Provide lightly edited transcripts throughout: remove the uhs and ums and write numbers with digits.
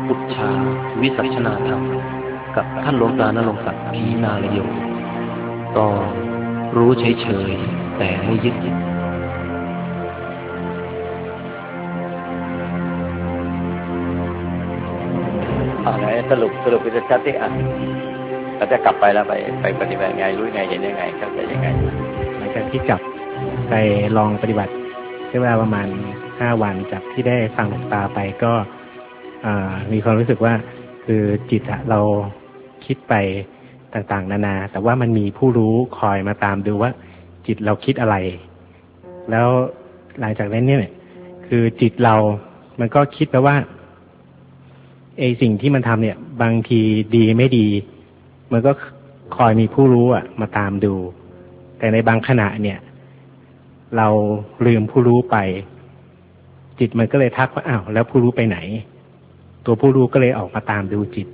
พุทธาวิสัชนาธรรมกับท่านหลวงตาณรงค์ศักดิ์ขีณาลโยตอนรู้เฉยๆแต่ไม่ยึดไหนสรุปเป็นชัดที่เราจะกลับไปแล้วไปปฏิบัติไงรู้ไงเห็นยังไงเข้าใจยังไงหลังจากที่กลับไปลองปฏิบัติใช้เวลาประมาณ5 วันจากที่ได้ฟังหลวงตาไปก็มีความรู้สึกว่าคือจิตเราคิดไปต่างๆนานาแต่ว่ามันมีผู้รู้คอยมาตามดูว่าจิตเราคิดอะไรแล้วหลังจากนั้นเนี่ยคือจิตเรามันก็คิดไปว่าสิ่งที่มันทำเนี่ยบางทีดีไม่ดีมันก็คอยมีผู้รู้มาตามดูแต่ในบางขณะเนี่ยเราลืมผู้รู้ไปจิตมันก็เลยทักว่าอ้าวแล้วผู้รู้ไปไหนตัวผู้รู้ก็เลยออกมาตามดูจิต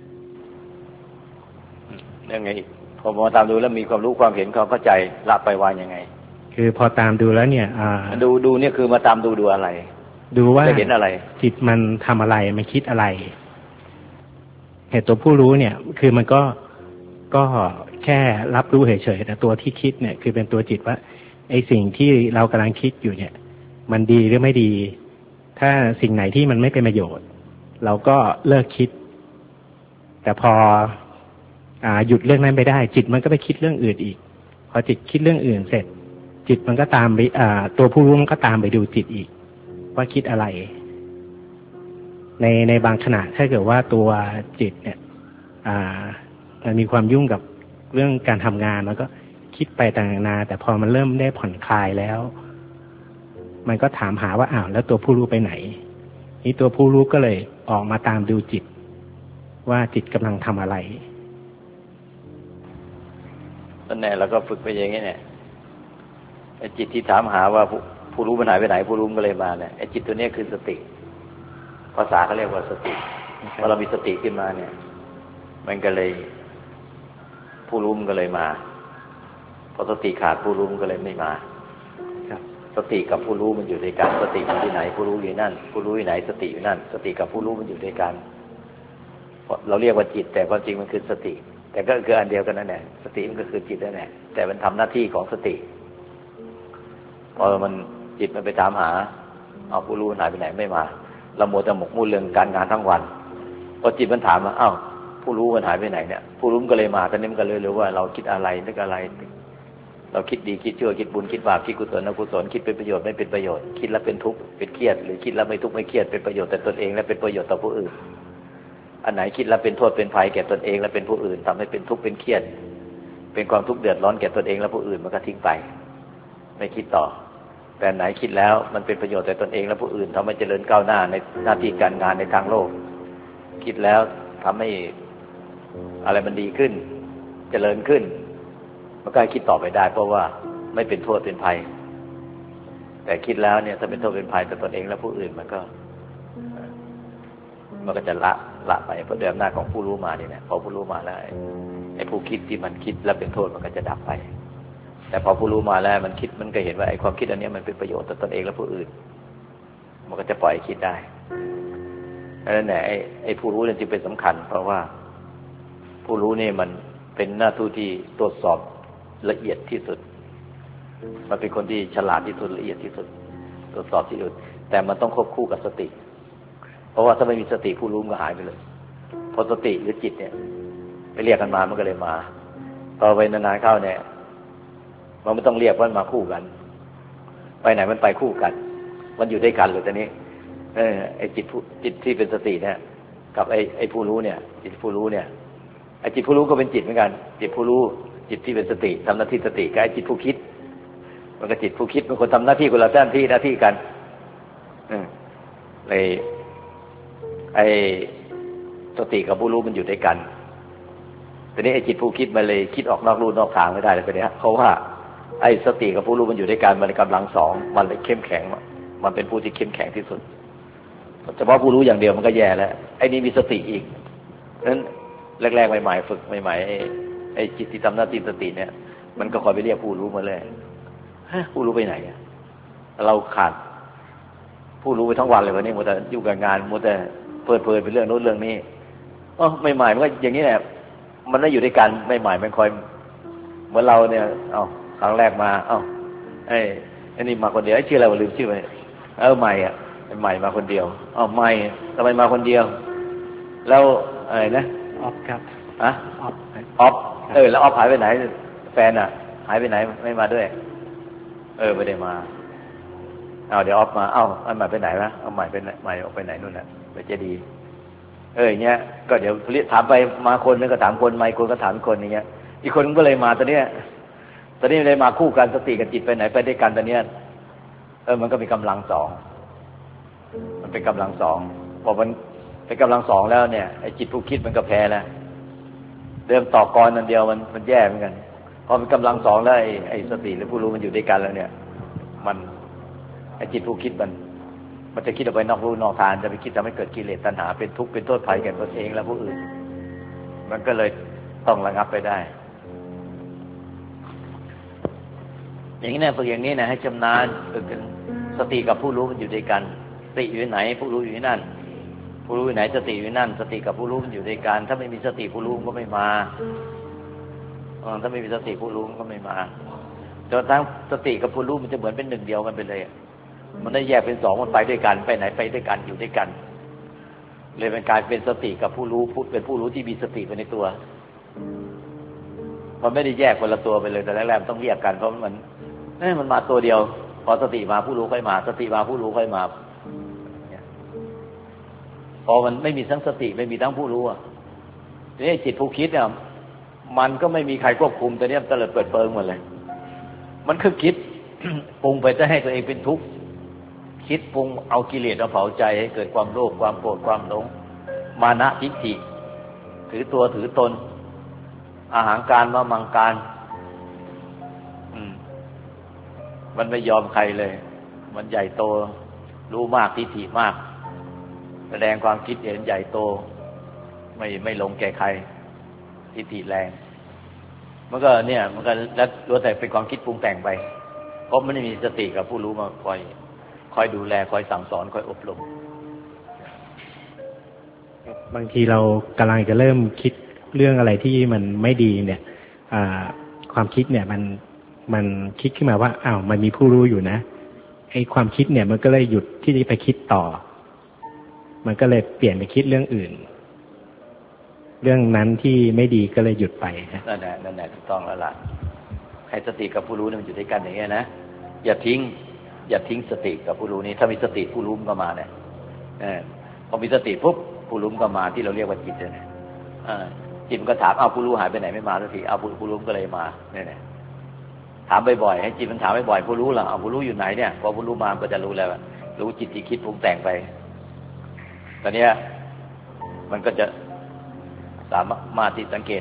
ยังไงพอมาตามดูแล้วมีความรู้ความเห็นความเข้าใจละไปวางยังไงคือพอตามดูแล้วเนี่ยดูเนี่ยคือมาตามดูอะไรดูว่าเห็นอะไรจิตมันทำอะไรมันคิดอะไรเหตุตัวผู้รู้เนี่ยคือมันก็แค่รับรู้เฉยๆแต่ตัวที่คิดเนี่ยคือเป็นตัวจิตว่าไอ้สิ่งที่เรากำลังคิดอยู่เนี่ยมันดีหรือไม่ดีถ้าสิ่งไหนที่มันไม่เป็นประโยชน์เราก็เลิกคิดแต่พอหยุดเรื่องนั้นไปได้จิตมันก็ไปคิดเรื่องอื่นอีกพอจิตคิดเรื่องอื่นเสร็จจิตมันก็ตามไปตัวผู้รู้มันก็ตามไปดูจิตอีกว่าคิดอะไรในบางขณะถ้าเกิดว่าตัวจิตเนี่ยมันมีความยุ่งกับเรื่องการทำงานมันก็คิดไปต่างๆนาแต่พอมันเริ่มได้ผ่อนคลายแล้วมันก็ถามหาว่าอ้าวแล้วตัวผู้รู้ไปไหนนี่ตัวผู้รู้ก็เลยออกมาตามดูจิตว่าจิตกำลังทำอะไรนั่นแหละแล้วก็ฝึกไปอย่างนี้เนี่ยไอ้จิตที่ถามหาว่าผู้รู้มันหายไปไหนผู้รู้มันก็เลยมาเนี่ยไอ้จิตตัวนี้คือสติภาษาเขาเรียกว่าสติพอเรามีสติขึ้นมาเนี่ยมันก็เลยผู้รู้มันก็เลยมาพอสติขาดผู้รู้มันก็เลยไม่มาสติกับผู้รู้มันอยู่ด้วยกันสติอยู่ที่ไหนผู้รู้อยู่นั่นผู้รู้อยู่ไหนสติอยู่นั่นสติกับผู้รู้มันอยู่ด้วยกันเราเรียกว่าจิตแต่ความจริงมันคือสติแต่ก็คืออันเดียวกันนั่นแหละสติมันก็คือจิตนั่นแหละแต่มันทำหน้าที่ของสติพอมันจิตมันไปตามหาเอาผู้รู้หายไปไหนไม่มาเราโมแต่หมกมุ่นเรื่องการงานทั้งวันพอจิตมันถามมาอ้าวผู้รู้มันหายไปไหนเนี่ยผู้รู้มันก็เลยมาตอนนี้มันก็เลยรู้ว่าเราคิดอะไรนึกอะไรเราคิดดีคิดชั่วคิดบุญคิดบาปคิดกุศลอกุศลคิดเป็นประโยชน์ไม่เป็นประโยชน์คิดแล้วเป็นทุกข์เป็นเครียดหรือคิดแล้วไม่ทุกข์ไม่เครียดเป็นประโยชน์แต่ตนเองและเป็นประโยชน์ต่อผู้อื่นอันไหนคิดแล้วเป็นโทษเป็นภัยแก่ตนเองและเป็นผู้อื่นทำให้เป็นทุกข์เป็นเครียดเป็นความทุกข์เดือดร้อนแก่ตนเองและผู้อื่นมันก็ทิ้งไปไม่คิดต่อแต่ไหนคิดแล้วมันเป็นประโยชน์แต่ตนเองและผู้อื่นทำให้เจริญก้าวหน้าในหน้าที่การงานในทางโลกคิดแล้วทำให้อะไรมันดีขึ้นเจริญขึ้นมันก็คิดต่อไปได้เพราะว่าไม่เป็นโทษเป็นภัยแต่คิดแล้วเนี่ยถ้าเป็นโทษเป็นภัยต่อตนเองและผู้อื่นมันก็จะละไปเพราะด้วยอำนาจของผู้รู้มาเนี่ยพอผู้รู้มาแล้วไอ้ผู้คิดที่มันคิดแล้วเป็นโทษมันก็จะดับไปแต่พอผู้รู้มาแล้วมันคิดมันก็เห็นว่าไอ้ความคิดอันนี้มันเป็นประโยชน์ต่อตนเองและผู้อื่นมันก็จะปล่อยคิดได้นั่นแหละไอ้ผู้รู้เนี่ยจึงเป็นสำคัญเพราะว่าผู้รู้นี่มันเป็นหน้าที่ที่ตรวจสอบละเอียดที่สุดมันเป็นคนที่ฉลาดที่สุดละเอียดที่สุดตรวจสอบที่สุดแต่มันต้องควบคู่กับสติเพราะว่าถ้าไม่มีสติผู้รู้ก็หายไปเลยพอสติหรือจิตเนี่ยไปเรียกกันมามันก็เลยมาต่อไปนานๆเข้าเนี่ยมันไม่ต้องเรียกว่ามาคู่กันไปไหนมันไปคู่กันมันอยู่ด้วยกันเลยตอนนี้ไอ้จิตที่เป็นสติเนี่ยกับไอ้ผู้รู้เนี่ยจิตผู้รู้เนี่ยไอ้จิตผู้รู้ก็เป็นจิตเหมือนกันจิตผู้รู้จิตที่เป็นสติทำหน้าที่สติกับไอ้จิตผู้คิดมันก็จิตผู้คิดมันคนทำหน้าที่คนละหน้าที่กันเลยไอ้สติกับผู้รู้มันอยู่ด้วยกันทีนี้ไอ้จิตผู้คิดมันเลยคิดออกนอกลู่นอกทางไม่ได้เลยไปเนี่ยเพราะว่าไอ้สติกับผู้รู้มันอยู่ด้วยกันมันกำลังสองมันเลยเข้มแข็งมันเป็นผู้ที่เข้มแข็งที่สุดเฉพาะผู้รู้อย่างเดียวมันก็แย่แล้วไอ้นี่มีสติอีกนั้นแรกๆใหม่ๆฝึกใหม่ๆไอ้จิตที่ทำหน้าที่สติเนี่ยมันก็คอยไปเรียกผู้รู้มาเลยผู้รู้ไปไหนเราขาดผู้รู้ไปทั้งวันเลยวันนี้มัวแต่อยู่กับงานมัวแต่ทเพลิดเพลินเป็นเรื่องโน้นเรื่องนี้ใหม่ๆมันก็อย่างนี้แหละมันได้อยู่ด้วยกันใหม่ๆมันคอยเหมือนเราเนี่ยครั้งแรกมาไอ้นี่มาคนเดียวชื่ออะไรวะลืมชื่อไปใหม่อ่ะใหม่มาคนเดียวใหม่ทำไมมาคนเดียวแล้วอะไรนะออฟครับออฟแล้วออฟหายไปไหนแฟนอ่ะหายไปไหนไม่มาด้วยไม่ได้มาเดี๋ยวออฟมาอันใหม่ไปไหนวะเอาใหม่ไปไหนใหม่ออกไปไหนนู่นน่ะไปเจดีอย่างเงี้ยก็เดี๋ยวถามไปมาคนนึงก็ถามคนใหม่คนก็ถามคนอย่างเงี้ยอีกคนก็เลยมาตอนนี้เลยมาคู่กันสติกับจิตไปไหนไปด้วยกันตอนเนี้ยมันก็มีกำลังสองมันเป็นกำลังสองพอมันเป็นกำลังสองแล้วเนี่ยไอ้จิตผู้คิดมันก็แพ้แล้วเดิมต่อกรนั่นเดียวมันแย่เหมือนกันพอเป็นกำลังสองแล้วไอ้สติหรือผู้รู้มันอยู่ด้วยกันแล้วเนี่ยมันไอ้จิตผู้คิดมันจะคิดออกไปนอกรูนอกทางจะไปคิดทำให้เกิดกิเลสตัณหาเป็นทุกข์เป็นโทษภัยแก่ตนเองและผู้อื่นมันก็เลยต้องระงับไปได้อย่างนี้นะฝึกอย่างนี้นะให้ชำนาญฝึกสติกับผู้รู้มันอยู่ด้วยกันสติอยู่ที่ไหนผู้รู้อยู่ที่นั่นผู้รู้อยู่ไหนสติอยู่ที่นั่นสติกับผู้รู้มันอยู่ด้วยกันถ้าไม่มีสติผู้รู้ก็ไม่มาถ้าไม่มีสติผู้รู้ก็ไม่มาจนทั้งสติกับผู้รู้มันจะเหมือนเป็นหนึ่งเดียวกันไปเลยมันได้แยกเป็นสองมันไปด้วยกันไปไหนไปด้วยกันอยู่ด้วยกันเลยเป็นการเป็นสติกับผู้รู้เป็นผู้รู้ที่มีสติไปในตัวมันไม่ได้แยกคนละตัวไปเลยแต่แรกๆต้องแยกกันเพราะมันมาตัวเดียวพอสติมาผู้รู้ค่อยมาสติมาผู้รู้ค่อยมาพอมันไม่มีทั้งสติไม่มีทั้งผู้รู้ทีนี้จิตผู้คิดเนี่ยมันก็ไม่มีใครควบคุมแต่เนี้ยมันเตลิดเปิดเปิงหมดเลยมันคือคิด ปรุงไปจะให้ตัวเองเป็นทุกข์คิดปรุงเอากิเลสเอาเผาใจให้เกิดความโลภความโกรธความหลงมานะทิฏฐิถือตัวถือตนอาหารการมามังการมันไม่ยอมใครเลยมันใหญ่โตรู้มากทิฏฐิมากแสดงความคิดเห็นใหญ่โตไม่ลงแก่ใครทิฏฐิแรงมันก็เนี่ยมันก็แล้วรู้แต่เป็นความคิดปรุงแต่งไปเพราะมันไม่มีสติกับผู้รู้มาคอยดูแลคอยสั่งสอนคอยอบรมบางทีเรากำลังจะเริ่มคิดเรื่องอะไรที่มันไม่ดีเนี่ยความคิดเนี่ยมันคิดขึ้นมาว่ามันมีผู้รู้อยู่นะไอ้ความคิดเนี่ยมันก็เลยหยุดที่จะไปคิดต่อมันก็เลยเปลี่ยนไปคิดเรื่องอื่นเรื่องนั้นที่ไม่ดีก็เลยหยุดไปนั่นแหละถูกต้องแล้วล่ะให้สติกับผู้รู้มันอยู่ด้วยกันอย่างเงี้ยนะอย่าทิ้งสติกับผู้รู้นี้ถ้ามีสติผู้รู้ก็มาเนี่ยพอมีสติปุ๊บผู้รู้ก็มาที่เราเรียกว่าจิตเนี่ยจิตมันก็ถามผู้รู้หายไปไหนไม่มาสักทีผู้รู้ก็เลยมาเนี่ยถามบ่อยๆให้จิตมันถามบ่อยๆผู้รู้ล่ะผู้รู้อยู่ไหนเนี่ยพอผู้รู้มาก็จะรู้แล้วรู้จิตที่คิดปรุงแต่งไปตอนนี้มันก็จะสามารถที่สังเกต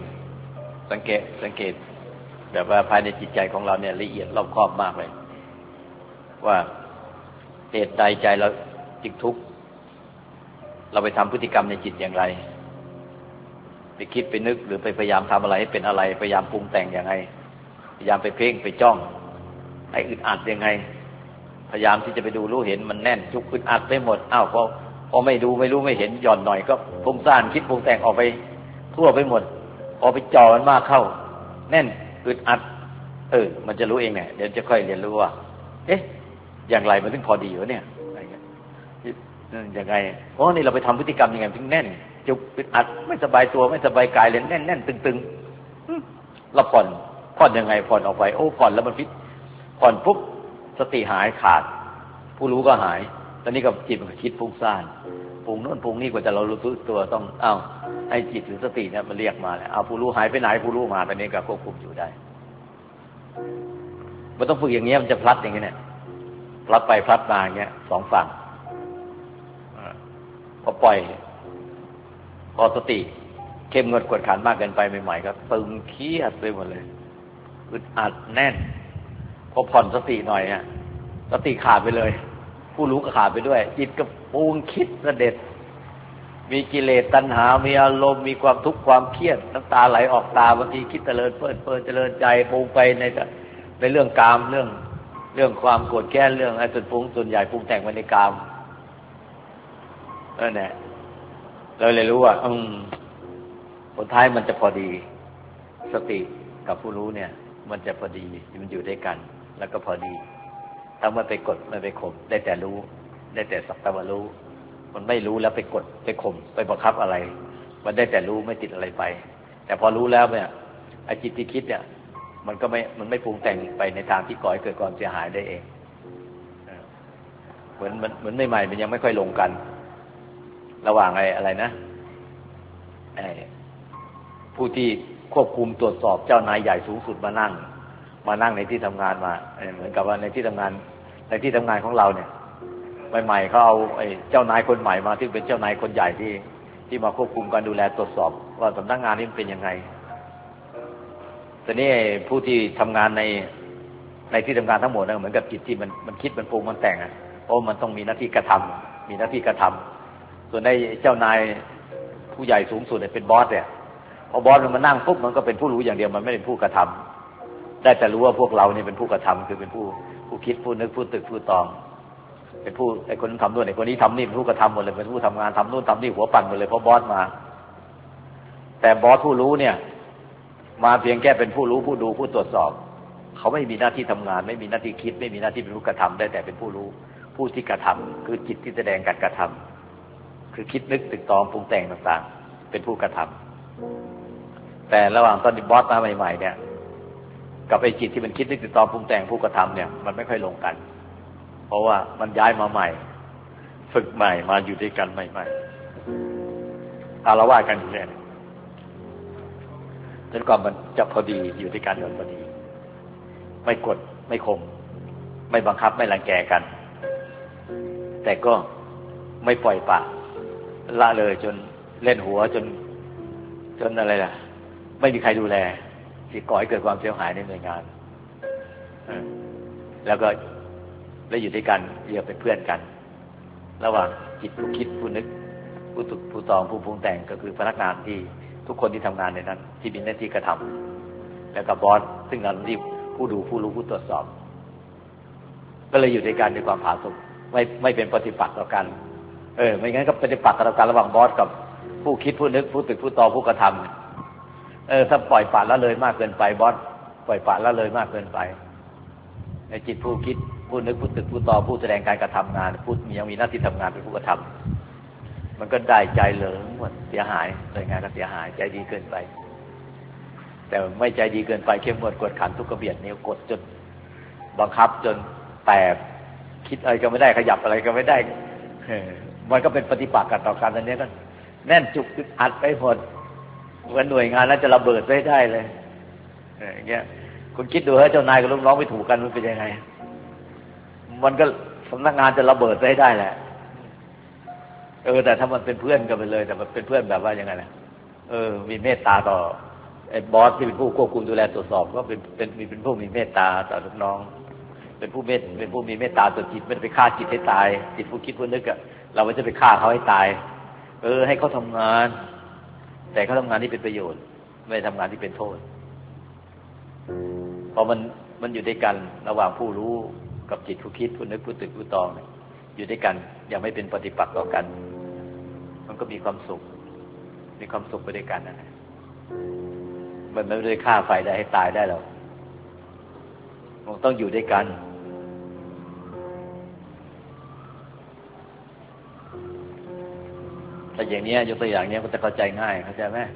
แบบว่าภายในจิตใจของเราเนี่ยละเอียดรอบคอบมากเลยว่าเหตุใดใจเราจึงทุกข์เราไปทำพฤติกรรมในจิตอย่างไรไปคิดไปนึกหรือไปพยายามทำอะไรให้เป็นอะไรพยายามปรุงแต่งอย่างไรพยายามไปเพ่งไปจ้องให้อึดอัดยังไงพยายามที่จะไปดูรู้เห็นมันแน่นจุกอึดอัดไปหมดพอไม่ดูไม่รู้ไม่เห็นหย่อนหน่อยก็ฟุ้งซ่านคิดปรุงแต่งออกไปทั่วไปหมดพอไปจ่อมันมากเข้าแน่นอึดอัดมันจะรู้เองเนี่ยเดี๋ยวจะค่อยเรียนรู้ว่าอย่างไรมันถึงพอดีวะเนี่ยอะไรเงี้ยยังไงนี่เราไปทำพฤติกรรมยังไงถึงแน่นจุกอึดอัดไม่สบายตัวไม่สบายกายเลยแน่นตึงเราผ่อนยังไงผ่อนออกไปผ่อนแล้วมันผ่อนปุ๊บสติหายขาดผู้รู้ก็หายตอนนี้กับจิตมันคิดฟุ้งซ่านปรุงโน่นปรุงนี่กว่าจะเรารู้ตัวต้องให้จิตหรือสติเนี่ยมันเรียกมาแล้วผู้รู้หายไปไหนผู้รู้มาตอนนี้ก็ควบคุมอยู่ได้มันต้องฝึกอย่างเงี้ยมันจะพลัดอย่างเงี้ยเนี่ยพลัดไปพลัดมาอย่างเงี้ยสองฝั่งพอปล่อยพอสติเข้มงวดกวดขันมากเกินไปใหม่ๆก็ตึงเครียดไปหมดเลยอึดอัดแน่นพอผ่อนสติหน่อยสติขาดไปเลยผู้รู้ก็ขาดไปด้วยจิตก็ปรุงคิดเสด็จมีกิเลสตัณหามีอารมณ์มีความทุกข์ความเครียดน้ำตาไหลออกตาบางทีคิดเจริญเปิดเจริญใจปรุงไปในเรื่องกามเรื่องความโกรธแค้นเรื่องไอ้ส่วนใหญ่ปรุงแต่งไปในกามนั่นแหละเราเลยรู้ว่าผลท้ายมันจะพอดีสติกับผู้รู้เนี่ยมันจะพอดีมันอยู่ด้วยกันแล้วก็พอดีถ้ามันไปกดไม่ไปข่มได้แต่รู้ได้แต่สักแต่ว่ารู้มันไม่รู้แล้วไปกดไปข่มไปบังคับอะไรมันได้แต่รู้ไม่ติดอะไรไปแต่พอรู้แล้วเนี่ยไอ้จิตที่คิดเนี่ยมันไม่ปรุงแต่งไปในทางที่ก่อให้เกิดความเสียหายได้เองเหมือนใหม่ๆมันยังไม่ค่อยลงกันระหว่างอะไรนะผู้ที่ควบคุมตรวจสอบเจ้านายใหญ่สูงสุดมานั่งในที่ทำงานมาเหมือนกับว่าในที่ทำงานของเราเนี่ยใหม่ๆเขาเอาเจ้านายคนใหม่มาที่เป็นเจ้านายคนใหญ่ที่มาควบคุมการดูแลตรวจสอบว่าสำนักงานนี้มันเป็นยังไงแต่นี่ผู้ที่ทำงานในที่ทำงานทั้งหมดนะเหมือนกับจิตที่มันคิดมันปรุงมันแต่งเพราะมันต้องมีหน้าที่กระทำส่วนในเจ้านายผู้ใหญ่สูงสุดเนี่ยเป็นบอสเนี่ยพอบอสมันมานั่งปุ๊บมันก็เป็นผู้รู้อย่างเดียวมันไม่เป็นผู้กระทำได้แต่รู้ว่าพวกเราเนี่ยเป็นผู้กระทำคือเป็นผู้คิดผู้นึกผู้ตึกผู้ตองเป็นผู้ไอ้คนนั้นทำนู่นไอ้คนนี้ทำนี่เป็นผู้กระทำหมดเลยเป็นผู้ทำงานทำนู่นทำนี่หัวปั่นหมดเลยเพราะบอสมาแต่บอสผู้รู้เนี่ยมาเพียงแค่เป็นผู้รู้ผู้ดูผู้ตรวจสอบเขาไม่มีหน้าที่ทำงานไม่มีหน้าที่คิดไม่มีหน้าที่เป็นผู้กระทำได้แต่เป็นผู้รู้ผู้ที่กระทำคือจิตที่แสดงการกระทำคือคิดนึกตึกตองปรุงแต่งต่างๆเป็นผู้กระทำแต่ระหว่างตอนที่บอสมาใหม่ๆเนี่ยกับไอ้จิตที่มันคิดนึกตึกตองปรุงแต่งผู้กระทำเนี่ยมันไม่ค่อยลงกันเพราะว่ามันย้ายมาใหม่ฝึกใหม่มาอยู่ด้วยกันใหม่ๆอาละวาดกันอยู่เนี่ยจนกว่ามันจะพอดีอยู่ด้วยกันจนพอดีไม่กดไม่ข่มไม่บังคับไม่รังแกกันแต่ก็ไม่ปล่อยปละละเลยจนเล่นหัวจนอะไรล่ะไม่มีใครดูแลที่ก่อให้เกิดความเสียหายในหน่วยงานแล้วก็อยู่ด้วยกันเรียกเป็นเพื่อนกันระหว่างจิตผู้คิดผู้นึกผู้ตึกผู้ตองผู้ปรุงแต่งก็คือพนักงานที่ทุกคนที่ทำงานในนั้นที่มีหน้าที่กระทำแล้วกับบอสซึ่งเราที่ผู้ดูผู้รู้ผู้ตรวจสอบก็เลยอยู่ด้วยกันในความผาสุกไม่เป็นปฏิปักษ์ต่อกันไม่งั้นก็ปฏิปักษ์ต่อกันระหว่างบอสกับผู้คิดผู้นึกผู้ตึกผู้ตองผู้กระทำถ้าปล่อยปละละเลยมากเกินไปบอสปล่อยปละละเลยมากเกินไปในจิตผู้คิดผู้นึกผู้ตึกผู้ตองผู้แสดงการกระทำงานผู้ยังมีหน้าที่ทำงานเป็นผู้กระทำมันก็ได้ใจเหลิงหมดเสียหายหน่วยงานก็เสียหายใจดีเกินไปแต่ไม่ใจดีเกินไปเข้มงวดกวดขันทุกกระเบียดนิ้วกดจนบังคับจนแตกคิดอะไรก็ไม่ได้ขยับอะไรก็ไม่ได้มันก็เป็นปฏิปักษ์กันต่อกันอันนี้ก็แน่นจุกอัดไปหมดเหมือนหน่วยงานนั้นจะระเบิดไม่ได้เลยอย่างเงี้ยคุณคิดดูให้เจ้านายกับลูกน้องไม่ถูกกันมันเป็นยังไงมันก็สำนักงานจะระเบิดไปได้แหละแต่ถ้ามันเป็นเพื่อนกันไปเลยแต่มันเป็นเพื่อนแบบว่ายังไงนะมีเมตตาต่อไอ้บอสที่เป็นผู้ควบคุมดูแลตรวจสอบก็เป็นผู้มีเมตตาต่อลูกน้องเป็นผู้มีเมตตาต่อจิตไม่ได้ไปฆ่าจิตให้ตายจิตผู้คิดผู้นึกอะเราไม่จะไปฆ่าเขาให้ตายให้เขาทำงานแต่เขาทำงานที่เป็นประโยชน์ไม่ทำงานที่เป็นโทษพอมันอยู่ด้วยกันระหว่างผู้รู้กับจิตผู้คิดผู้นึกผู้ตึกผู้ตองอยู่ด้วยกันยังไม่เป็นปฏิปักษ์ต่อกันมันก็มีความสุขไปด้วยกันนะมันไม่ได้ฆ่าไฟได้ให้ตายได้หรอกมันต้องอยู่ด้วยกันแต่อย่างนี้ยกตัวอย่างนี้ก็จะเข้าใจง่ายเข้าใจไหม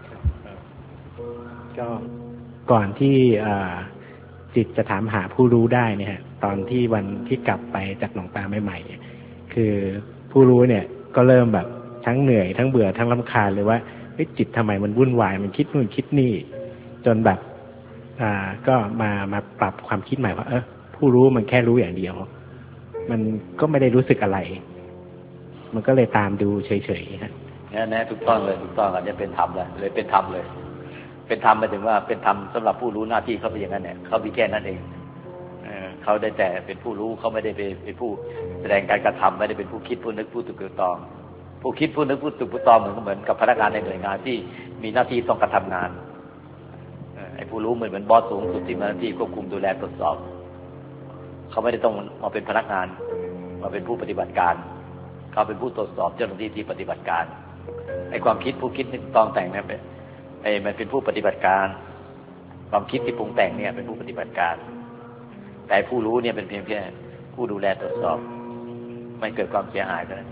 ก็ก่อนที่จิตจะถามหาผู้รู้ได้เนี่ยตอนที่วันที่กลับไปจากหลวงตาใหม่ๆคือผู้รู้เนี่ยก็เริ่มแบบทั้งเหนื่อยทั้งเบื่อทั้งรำคาญเลยว่าจิตทำไมมันวุ่นวายมันคิดนู่นคิดนี่จนแบบก็มาปรับความคิดใหม่ว่าผู้รู้มันแค่รู้อย่างเดียวมันก็ไม่ได้รู้สึกอะไรมันก็เลยตามดูเฉยๆฮะแน่ถูกต้องเลยถูกต้องอันนี้เป็นธรรมเลยเป็นธรรมเลยเป็นธรรมหมายถึงว่าเป็นธรรมสำหรับผู้รู้หน้าที่เขาเป็นอย่างนั้นเนี่ยเขามีแค่นั้นเองเขาได้แต่เป็นผู้รู้เขาไม่ได้เป็นผู้แสดงการกระทำไม่ได้เป็นผู้คิดผู้นึกผู้ตึกผู้ตองผู้คิดผู้นึกผู้ตึกผู้ตองเหมือนกับพนักงานในหน่วยงานที่มีหน้าที่ต้องกระทำงานไอ้ผู้รู้เหมือนบอสสูงสุดที่มีหน้าที่ควบคุมดูแลตรวจสอบเขาไม่ได้ต้องมาเป็นพนักงานมาเป็นผู้ปฏิบัติการเขาเป็นผู้ตรวจสอบเจ้าหน้าที่ที่ปฏิบัติการไอ้ความคิดผู้คิดนึกตองแต่งเนี่ยมันเป็นผู้ปฏิบัติการความคิดที่ปรุงแต่งเนี่ยเป็นผู้ปฏิบัติการแต่ผู้รู้เนี่ยเป็นเพียงแค่ผู้ดูแลตรวจสอบไม่เกิดความเสียหายเท่านั้น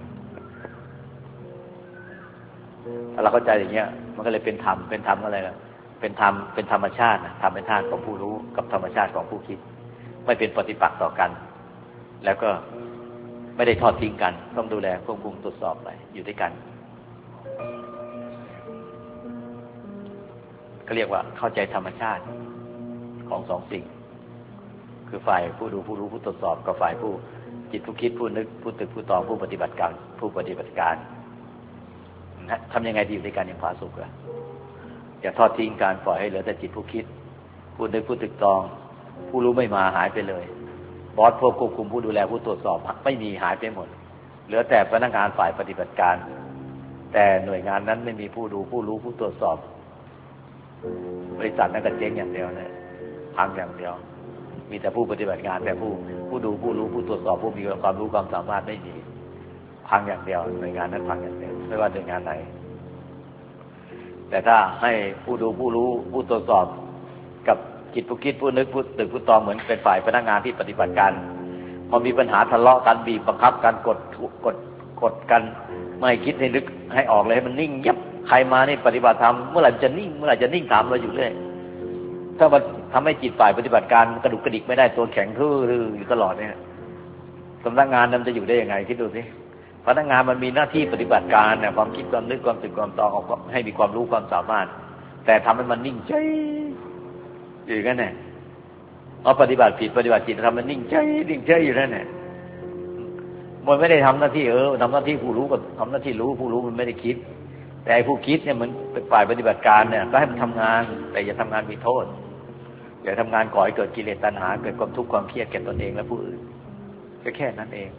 ถ้าเราเข้าใจอย่างเงี้ยมันก็เลยเป็นธรรมอะไรล่ะเป็นธรรมเป็นธรรมชาตินะธรรมชาติของผู้รู้กับธรรมชาติของผู้คิดไม่เป็นปฏิปักษ์ต่อกันแล้วก็ไม่ได้ทอดทิ้งกันต้องดูแลควบคุมตรวจสอบไปอยู่ด้วยกันก็เรียกว่าเข้าใจธรรมชาติของสองสิ่งคือฝ่ายผู้ดูผู้รู้ผู้ตรวจสอบกับฝ่ายผู้จิตผู้คิดผู้นึกผู้ตึกผู้ตองผู้ปฏิบัติการทำยังไงดีอยู่ด้วยกันอย่างผาสุกล่ะอย่าทอดทิ้งการปล่อยให้เหลือแต่จิตผู้คิดผู้นึกผู้ตึกตองผู้รู้ไม่มาหายไปเลยบอสควบคุมผู้ดูแลผู้ตรวจสอบไม่มีหายไปหมดเหลือแต่พนักงานฝ่ายปฏิบัติการแต่หน่วยงานนั้นไม่มีผู้ดูผู้รู้ผู้ตรวจสอบบริษัทนั้นก็เจ๊งอย่างเดียวเลยพังอย่างเดียวมีแต่ผู้ปฏิบัติงานแต่ผู้ดูผู้รู้ผู้ตรวจสอบผู้มีความรู้ความสามารถไม่มีพังอย่างเดียวหน่วยงานนั้นพังอย่างเดียวไม่ว่าหน่วยงานไหนแต่ถ้าให้ผู้ดูผู้รู้ผู้ตรวจสอบกับจิตผู้คิดผู้นึกผู้ตึกผู้ตองเหมือนเป็นฝ่ายพนักงานที่ปฏิบัติการพอมีปัญหาทะเลาะกันบีบบังคับกันกดกันไม่คิดให้นึกให้ออกเลยให้มันนิ่งยับใครมานี่ปฏิบัติธรรมเมื่อไหร่จะนิ่งถามเราอยู่เรื่อยถ้ามันทำให้จิตฝ่ายปฏิบัติการกระดุกกระดิกไม่ได้ตัวแข็งทื่ออยู่ตลอดเนี่ยสำนักงานนั้นจะอยู่ได้ยังไงคิดดูสิพนักงานมันมีหน้าที่ปฏิบัติการเนี่ยความคิดความนึกความตึกความตองออกให้มีความรู้ความสามารถแต่ทำให้มันนิ่งเฉยอยู่กันเนี่ยเอาปฏิบัติผิดปฏิบัติจิตทำมันนิ่งเฉยอยู่นั่นแหละมันไม่ได้ทำหน้าที่ทำหน้าที่ผู้รู้กับทำหน้าที่รู้ผู้รู้มันไม่ได้คิดแต่ผู้คิดเนี่ยมันเป็นฝ่ายปฏิบัติการเนี่ยก็ให้มันทำงานแต่อย่าทำงานมีโทษอย่าทำงานก่อให้เกิดกิเลสตัณหาเกิดความทุกข์ความเครียดแก่ตนเองและผู้อื่นแค่นั้นเอง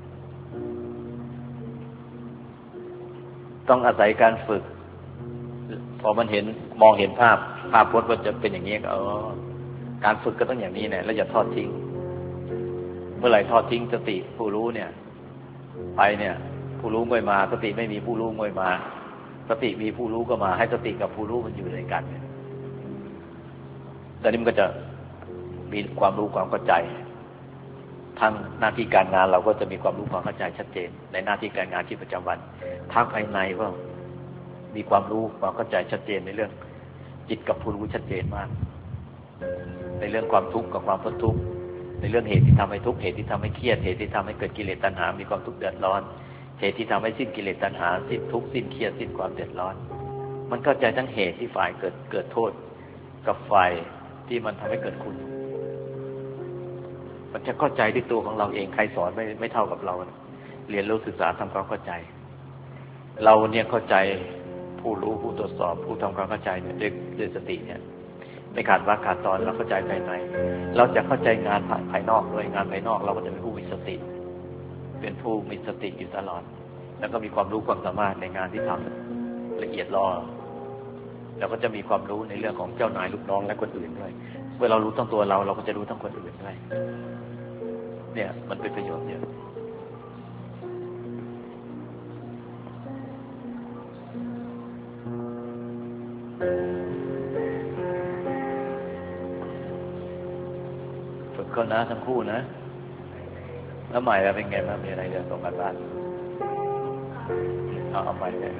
ต้องอาศัยการฝึกพอมันมองเห็นภาพพจน์ว่าจะเป็นอย่างนี้ก็การฝึกก็ต้องอย่างนี้เนี่ยแล้วอย่าทอดทิ้งเมื่อไหร่ทอดทิ้งสติผู้รู้เนี่ยไปเนี่ยผู้รู้ไม่มาสติไม่มีผู้รู้ไม่มาสติมีผู้รู้ก็มาให้สติกับผู้รู้มันอยู่ด้วยกันแต่นี้มันก็จะมีความรู้ความเข้าใจทั้งหน้าที่การงานเราก็จะมีความรู้ความเข้าใจชัดเจนในหน้าที่การงานที่ประจำวันทางภายในก็มีความรู้ความเข้าใจชัดเจนในเรื่องจิตกับผู้รู้ชัดเจนมากในเรื่องความทุกข์กับความพ้นทุกข์ในเรื่องเหตุที่ทำให้ทุกข์เหตุที่ทำให้เครียดเหตุที่ทำให้เกิดกิเลสตัณหามีความทุกข์เดือดร้อนเหตุที่ทำให้สิ้นกิเลสตัณหาสิ้นทุกข์สิ้นเครียดสิ้นความเดือดร้อนมันเข้าใจทั้งเหตุที่ฝ่ายเกิดโทษกับฝ่ายที่มันทำให้เกิดคุณมันจะเข้าใจด้วยตัวของเราเองใครสอนไม่เท่ากับเราเรียนรู้ศึกษาทำความเข้าใจเราเนี่ยเข้าใจผู้รู้ผู้ตรวจสอบผู้ทำความเข้าใจเนี่ยด้วยสติเนี่ยไม่ขาดวรรคขาดตอนเราเข้าใจภายในเราจะเข้าใจงานภายนอกด้วยงานภายนอกเราก็จะเป็นผู้มีสติเป็นผู้มีสติอยู่ตลอดแล้วก็มีความรู้ความสามารถในงานที่ทำละเอียดรอแล้วก็จะมีความรู้ในเรื่องของเจ้านายลูกน้องและคนอื่นด้วยเมื่อเรารู้ทั้งตัวเราก็จะรู้ทั้งคนอื่นด้วยเนี่ยมันเป็นประโยชน์เยอะฝึกก็นะทั้งคู่นะแล้วใหม่แล้วเป็นไงบ้างมีอะไรเรื่องส่งกันบ้านเอาใหม่เลย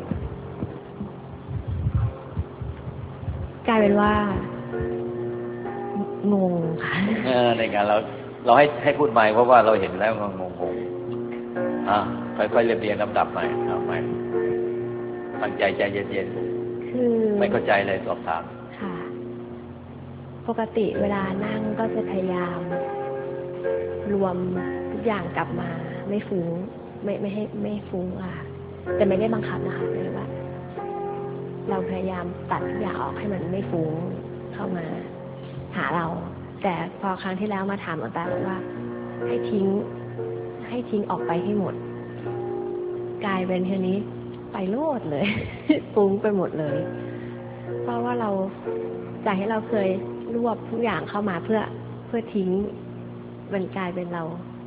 กลายเป็นว่างงค่ะในงานเราให้พูดใหม่เพราะว่าเราเห็นแล้วงงค่อยๆเรียงลำดับใหม่เอาใหม่ตั้งใจเย็นๆคือไม่เข้าใจเลยสอบถามค่ะปกติเวลานั่งก็จะพยายามรวมทุกอย่างกลับมาไม่ฟุ้งไม่ให้ไม่ฟุ้งแต่ไม่ได้บังคับนะคะเลยว่าเราพยายามตัดทุกอย่างออกให้มันไม่ฟุ้งเข้ามาหาเราแต่พอครั้งที่แล้วมาถามหลวงตาบอกว่าให้ทิ้งออกไปให้หมดกลายเป็นทีนี้ไปโลดเลย ฟุ้งไปหมดเลยเพราะว่าเราจากที่เราเคยรวบทุกอย่างเข้ามาเพื่อทิ้งมันกลายเป็นเรา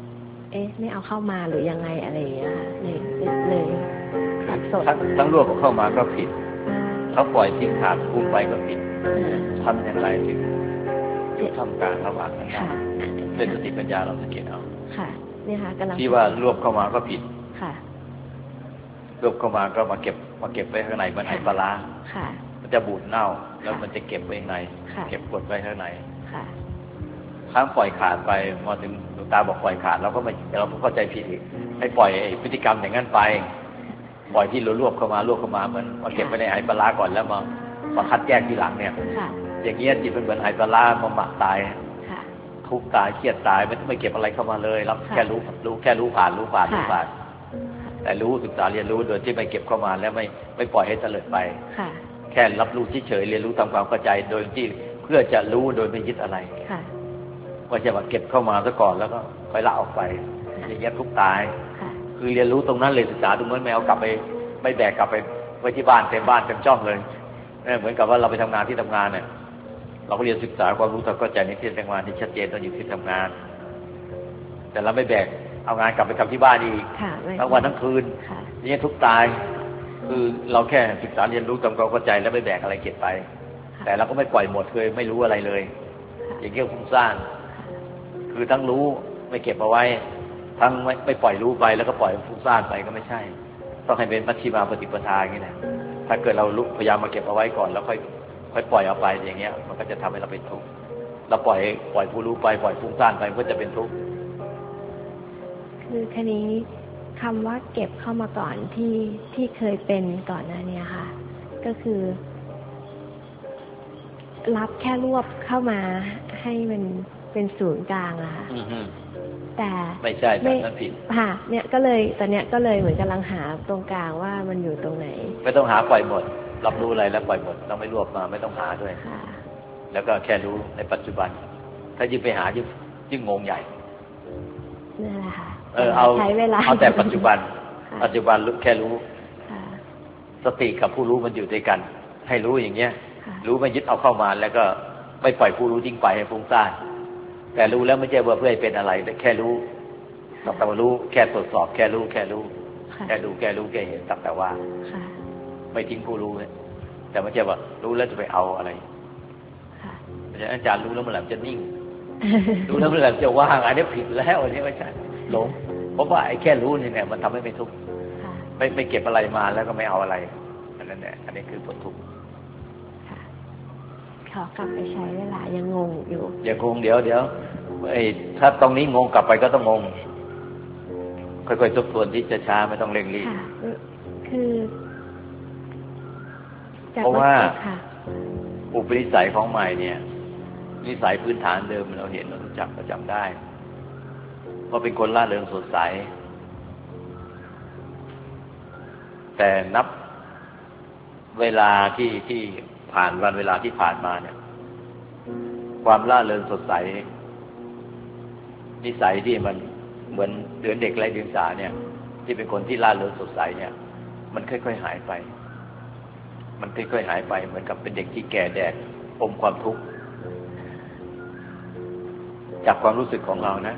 ไม่เอาเข้ามาหรือยังไงอะไรอย่างเงี้ยเลยสับสนทั้งรวบเข้ามาก็ผิดเขาปล่อยทิ้งขาดพุ่งไปก็ผิดทำอย่างไรถึงอยู่ท่ามกลางระหว่างนั้นเป็นสติปัญญาเราสังเกตเอาค่ะเนี่ยค่ะกำลังที่ว่ารวบเข้ามาก็ผิดค่ะรวบเข้ามาก็มาเก็บไว้ข้างในมันไหปลาร้าค่ะมันจะบูดเน่าแล้วมันจะเก็บไว้ข้างในเก็บกดไว้ข้างในค่ะครั้งปล่อยขาดไปมาถึงหลวงตาบอกปล่อยขาดเราก็เข้าใจผิดอีกให้ปล่อยพฤติกรรมอย่างนั้นไปปล่อยที่รวบเข้ามาเหมือนมาเก็บไว้ในไหปลาร้าก่อนแล้วมาคัดแยกทีหลังเนี่ยอย่างเงี้ยจิตเป็นเหมือนไหปลาร้ามาหมักตายทุกข์ตายเครียดตายไม่เก็บอะไรเข้ามาเลยรับแค่รู้ผ่านแต่รู้ศึกษาเรียนรู้โดยที่ไม่เก็บเข้ามาแล้วไม่ปล่อยให้เตลิดไปแค่รับรู้เฉยๆเรียนรู้ทำความเข้าใจโดยที่เพื่อจะรู้โดยไม่ยึดอะไรว่าจะมาเก็บเข้ามาซะก่อนแล้วก็ค่อยละออกไปอย่างเงี้ยทุกตายคือเรียนรู้ตรงนั้นเลยศึกษาตรงนั้นไม่เอากลับไปไม่แบกกลับไปไว้ที่บ้านเต็มช่องเลยเหมือนกับว่าเราไปทำงานที่ทำงานเนี่ยเราก็เรียนศึกษาความรู้ทำเข้าใจในที่ทำงานที่ชัดเจนตอนอยู่ที่ทำงานแต่เราไม่แบกเอางานกลับไปทำที่บ้านอีกทั้งวันทั้งคืนนี่ทุกตายคือเราแค่ศึกษาเรียนรู้ทำความเข้าใจแล้วไม่แบกอะไรเก็บไปแต่เราก็ไม่ปล่อยหมดเลยไม่รู้อะไรเลยอย่างเงี้ยฟุ้งซ่านคือทั้งรู้ไม่เก็บเอาไว้ทั้งไม่ปล่อยรู้ไปแล้วก็ปล่อยฟุ้งซ่านไปก็ไม่ใช่ต้องให้เป็นมัชฌิมาปฏิปทาอย่างนี้แหละถ้าเกิดเราพยายามมาเก็บเอาไว้ก่อนแล้วค่อยปล่อยเอาไปอย่างเงี้ยมันก็จะทำให้เราเป็นทุกข์เราปล่อยผู้รู้ไปปล่อยฟุ้งซ่านไปก็จะเป็นทุกข์คือทีนี้คำว่าเก็บเข้ามาก่อนที่เคยเป็นก่อนหน้านี้ค่ะก็คือรับแค่รวบเข้ามาให้มันเป็นศูนย์กลางอะค่ะแต่ไม่ใช่แบบนั้นผิดค่ะเนี่ยก็เลยตอนเนี้ยก็เลยเหมือนกำลังหาตรงกลางว่ามันอยู่ตรงไหนไม่ต้องหาปล่อยหมดรับรู้อะไรแล้วปล่อยหมดต้องไม่รวบมาไม่ต้องหาด้วยแล้วก็แค่รู้ในปัจจุบันถ้ายิ่งไปหายิ่งงงใหญ่นั่นแหละค่ะเอาใช้เวลาเอาแต่ปัจจุบันแค่รู้สติกับผู้รู้มันอยู่ด้วยกันให้รู้อย่างเงี้ยรู้ไม่ยึดเอาเข้ามาแล้วก็ไม่ปล่อยผู้รู้ทิ้งไปให้ฟุ้งซ่านแต่รู้แล้วไม่ใช่ว่าเพื่อให้เป็นอะไรแต่แค่รู้สักแต่ว่ารู้แค่ตรวจสอบแค่รู้แค่เห็นสักแต่ว่าไม่ทิ้งผู้รู้เลยแต่ไม่ใช่ว่ารู้แล้วจะไปเอาอะไรอาจารย์รู้แล้วมันแหลมจะนิ่งรู้แล้วมันแหลมจะว่างอันนี้ผิดแล้วอันนี้ไม่ใช่หลงเพราะว่าไอ้แค่รู้นี่เนี่ยมันทำให้ไม่ทุกข์ไม่เก็บอะไรมาแล้วก็ไม่เอาอะไรอันนั้นแหละอันนี้คือผลทุกข์ขอกลับไปใช้เวลายังงงอยู่อย่างงงเดี๋ยวถ้าตรงนี้งงกลับไปก็ต้องงงค่อยๆทบทวนที่ช้าไม่ต้องเร่งรีบคือเพราะว่าอุปนิสัยของใหม่เนี่ยนิสัยพื้นฐานเดิมเราเห็นเรารู้จักประจำได้ว่าเป็นคนร่าเริงสดใสแต่นับเวลาที่ผ่านวันเวลาที่ผ่านมาเนี่ยความร่าเริงสดใสนิสัยที่มันเหมือนเดือนเด็กไร้เดียงสาเนี่ยที่เป็นคนที่ร่าเริงสดใสเนี่ยมันค่อยๆหายไปเหมือนกับเป็นเด็กที่แก่แดดอมความทุกข์จากความรู้สึกของเรานะ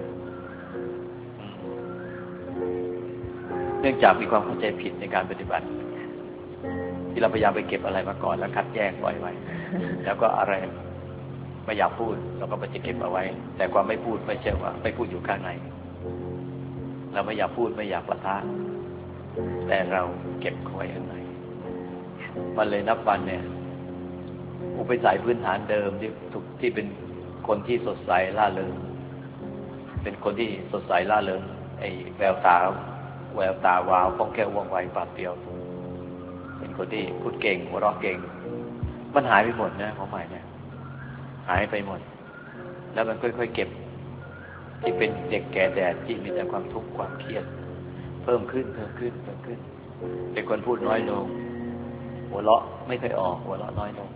เนื่องจากมีความเข้าใจผิดในการปฏิบัติที่เราพยายามไปเก็บอะไรมาก่อนแล้วคัดแยกปล่อยไว้แล้วก็อะไรไม่อยากพูดเราก็ไปจะเก็บเอาไว้แต่ความไม่พูดไม่ใช่ว่าไม่พูดอยู่ข้างในเราไม่อยากพูดไม่อยากปะทะแต่เราเก็บไว้ข้างในมันเลยนับวันเนี่ยอุปนิสัยพื้นฐานเดิมที่เป็นคนที่สดใสร่าเริงเป็นคนที่สดใสร่าเริงไอ้แววตาวาวคล่องแคล่วว่องไวปราดเปรียวเป็นคนที่พูดเก่งหัวเราะเก่งมันหายไปหมดนะของใหม่เนี่ยหายไปหมดแล้วมันค่อยๆเก็บที่เป็นเด็กแก่แดดที่มีแต่ความทุกข์ความเครียดเพิ่มขึ้นเป็นคนพูดน้อยลงหัวเราะไม่เคยออกหัวเราะน้อยลง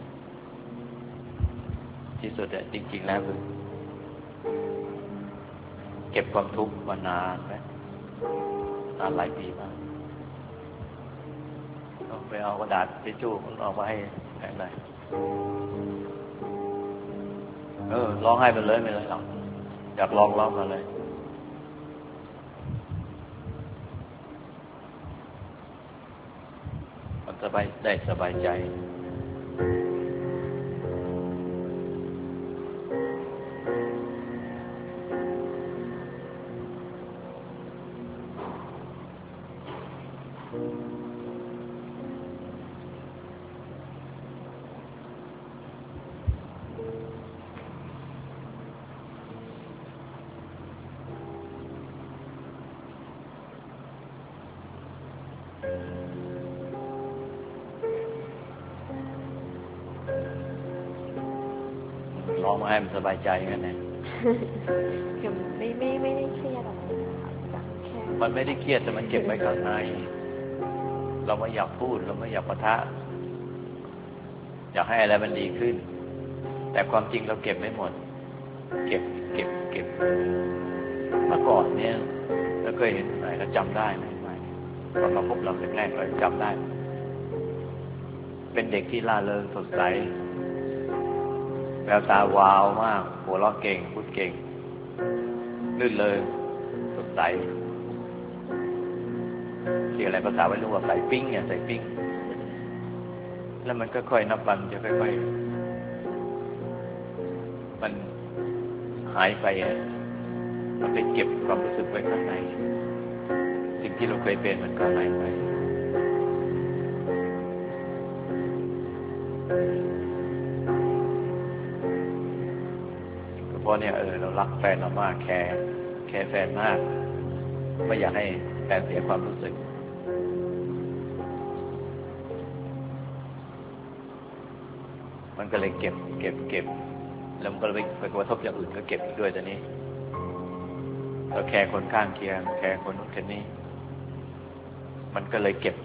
ที่สุดเนี่ยจริงๆแล้วคือเก็บความทุกข์มานานนะนานหลายปีมากต้องไปเอากระดาษทิชชู่มันออกมาให้หน่อยร้องไห้ไปเลยไม่เลยหรอกอยากร้องมาเลยสบายใจร้องมาให้มันสบายใจกันเนี่ยไม่ได้เครียดอะไรแบบแค่มันไม่ได้เครียดแต่มันเก็บไว้ข้างในเราไม่อยากพูดเราไม่อยากปะทะอยากให้อะไรมันดีขึ้นแต่ความจริงเราเก็บไม่หมดเก็บมาก่อนเนี่ยแล้วเคยเห็นไหนเราจำได้ไหมตอนมาพบเราแรกๆเราจำได้เป็นเด็กที่ร่าเริงสดใสแววตาวาวมากหัวเราะเก่งพูดเก่งลื่นเริงสดใสเรียกอะไรภาษาวัยรุ่นว่าใส่ปิ้งเนี่ยใส่ปิ้งแล้วมันก็ค่อยนับวันจะค่อยๆมันหายไปมันไปเก็บความรู้สึกไว้ข้างในสิ่งที่เราเคยเป็นมันก็หายไปเพราะเนี่ยเรารักแฟนเรามากแคร์แฟนมากไม่อยากให้แฟนเสียความรู้สึกมันก็เลยเก็บแล้วมันก็เลยไปกระทบอย่างอื่นก็เก็บอีกด้วยตอนนี้เราแคร์คนข้างเคียงแคร์คนนู้นคนนี้มันก็เลยเก็บ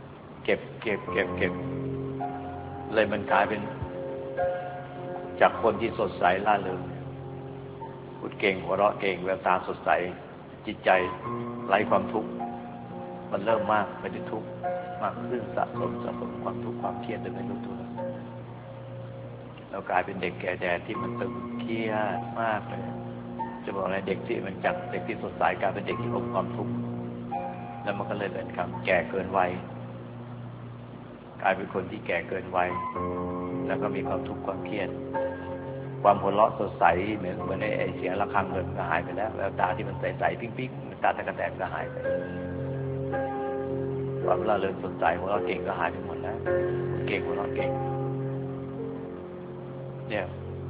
เลยมันกลายเป็นจากคนที่สดใสร่าเริงพูดเก่งหัวเราะเก่งแววตาสดใสจิตใจไร้ความทุกข์มันเริ่มมากไปด้วยทุกข์มากขึ้นสะสมความทุกข์ความเครียดโดยไม่รู้ตัวเรากลายเป็นเด็กแก่แดดที่มันตึงเครียดมากเลยจะบอกอะไรเด็กที่มันจากเด็กที่สดใสกลายเป็นเด็กที่อมความทุกข์แล้วมันก็เลยเป็นคำแก่เกินวัยกลายเป็นคนที่แก่เกินวัยแล้วก็มีความทุกข์ความเครียดความหัวเราะสดใสเหมือนไอ้เสียงระฆังเงินก็หายไปแล้วแววตาที่มันใสๆปิ๊งๆตาตะกะแตนก็หายไปความร่าเริงสดใสหัวเราะเก่งก็หายไปหมดแล้วเก่งหัวเราะเก่งเนี่ย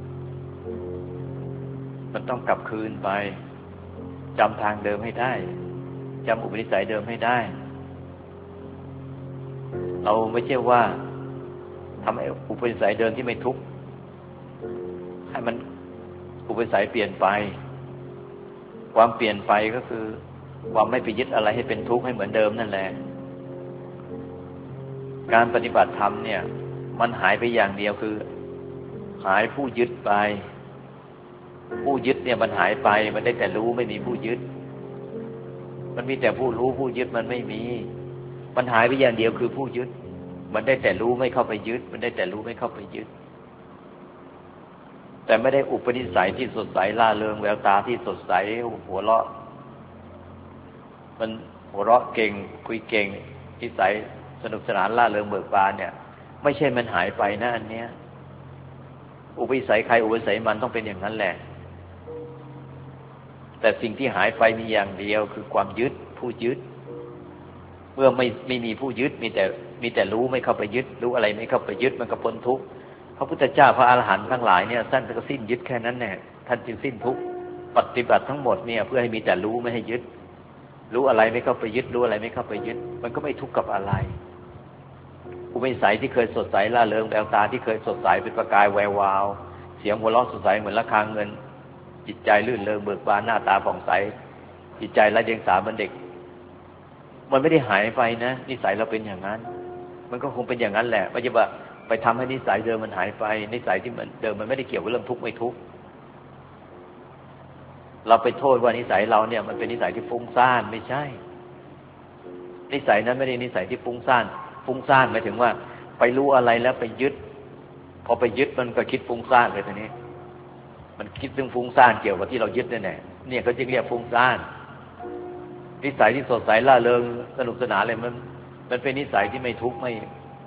มันต้องกลับคืนไปจำทางเดิมให้ได้จำอุปนิสัยเดิมให้ได้เราไม่ใช่ว่าทำให้อุปนิสัยเดิมที่ไม่ทุกข์ให้มันอุปนิสัยเปลี่ยนไปความเปลี่ยนไปก็คือความไม่ไปยึดอะไรให้เป็นทุกข์ให้เหมือนเดิมนั่นแหละการปฏิบัติธรรมเนี่ยมันหายไปอย่างเดียวคือหายผู้ยึดไปผู้ยึดเนี่ยมันหายไปมันได้แต่รู้ไม่มีผู้ยึดมันมีแต่ผู้รู้ผู้ยึดมันไม่มีมันหายไปอย่างเดียวคือผู้ยึดมันได้แต่รู้ไม่เข้าไปยึดมันได้แต่รู้ไม่เข้าไปยึดแต่ไม่ได้อุปนิสัยที่สดใสร่าเริงแววตาที่สดใสหัวเราะมันหัวเราะเก่งคุยเก่งนิสัยสนุกสนานร่าเริงเบิกบานเนี่ยไม่ใช่มันหายไปนะอันเนี้ยอุปนิสัยใครอุปนิสัยมันต้องเป็นอย่างนั้นแหละแต่สิ่งที่หายไปมีอย่างเดียวคือความยึดผู้ยึดเมื่อไม่มีผู้ยึดมีแต่รู้ไม่เข้าไปยึดรู้อะไรไม่เข้าไปยึดมันก็พ้นทุกข์พระพุทธเจ้าพระอรหันต์ทั้งหลายเนี่ยท่านก็สิ้นยึดแค่นั้นแน่ท่านจึงสิ้นทุกข์ปฏิบัติทั้งหมดเนี่ยเพื่อให้มีแต่รู้ไม่ให้ยึดรู้อะไรไม่เข้าไปยึดรู้อะไรไม่เข้าไปยึดมันก็ไม่ทุกข์กับอะไรอุปนิสัยที่เคยสดใสร่าเริงแววตาที่เคยสดใสเป็นประกายแวววาวเสียงหัวเราะสดใสเหมือนระฆังเงินจิตใจลื่นเริงเบิกบานหน้าตาผ่องใสจิตใจไร้เดียงสาเหมือนเด็กมันไม่ได้หายไปนะนิสัยเราเป็นอย่างนั้นมันก็คงเป็นอย่างนั้นแหละไม่ใช่ว่าไปทำให้นิสัยเดิมมันหายไปนิสัยที่มันเดิมมันไม่ได้เกี่ยวกับเรื่องทุกข์ไม่ทุกข์เราไปโทษว่านิสัยเราเนี่ยมันเป็นนิสัยที่ฟุ้งซ่านไม่ใช่นิสัยนั้นไม่ได้นิสัยที่ฟุ้งซ่านหมายถึงว่าไปรู้อะไรแล้วไปยึดพอไปยึดมันก็คิดฟุ้งซ่านเลยทีนี้มันคิดเรื่องฟุ้งซ่านเกี่ยวกับที่เรายึดนั่นแหละเนี่ยเขาจึงเรียกฟุ้งซ่านนิสัยที่สดใสร่าเริงสนุกสนานเลยมันเป็นนิสัยที่ไม่ทุกข์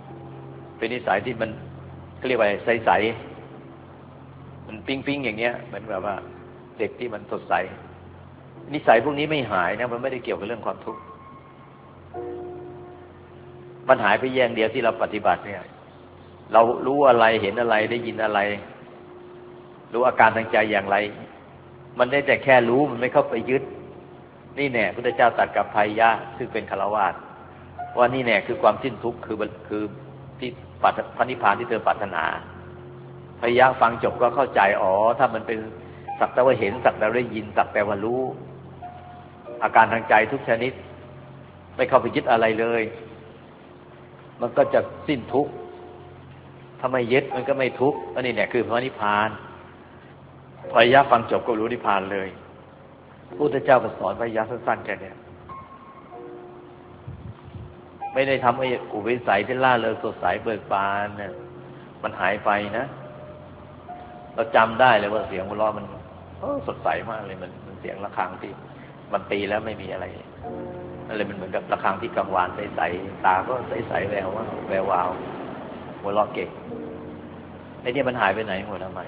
เป็นนิสัยที่มันเขาเรียกว่าใสๆมันปิ๊งๆอย่างเงี้ยเหมือนแบบว่าเด็กที่มันสดใสนิสัยพวกนี้ไม่หายนะมันไม่ได้เกี่ยวกับเรื่องความทุกข์มันหายไปอย่างเดียวที่เราปฏิบัติเนี่ยเรารู้อะไรเห็นอะไรได้ยินอะไรรู้อาการทางใจอย่างไรมันได้แต่แค่รู้มันไม่เข้าไปยึดนี่แน่พุทธเจ้าตรัสกับภัยยะซึ่งเป็นฆราวาสว่านี่แน่คือความสิ้นทุกข์คือที่พระนิพพานที่เธอปรารถนาภัยยะฟังจบก็เข้าใจอ๋อถ้ามันเป็นสักแต่ว่าเห็นสักแต่ว่าได้ยินสักแต่ว่ารู้อาการทางใจทุกชนิดไม่เข้าไปยึดอะไรเลยมันก็จะสิ้นทุกข์ถ้าไม่ยึดมันก็ไม่ทุกข์อันนี้เนี่ยคือพระนิพพานพระยะฟังจบก็รู้นิพพานเลยพุทธเจ้าก็สอนพระยะสั้นๆแค่นี้ไม่ได้ทำให้อุปนิสัยที่ล่าเริงสดใสเบิกบานเนี่ยมันหายไปนะเราจำได้เลยว่าเสียงหัวเราะมันสดใสมากเลยมันเสียงระฆังที่มันตีแล้วไม่มีอะไรอะไรมันเหมือนกับระฆังที่กังวานใสๆตาก็ใสๆแวววาวหัวเราะเก่งไอ้นี่มันหายไปไหนหมดทำไม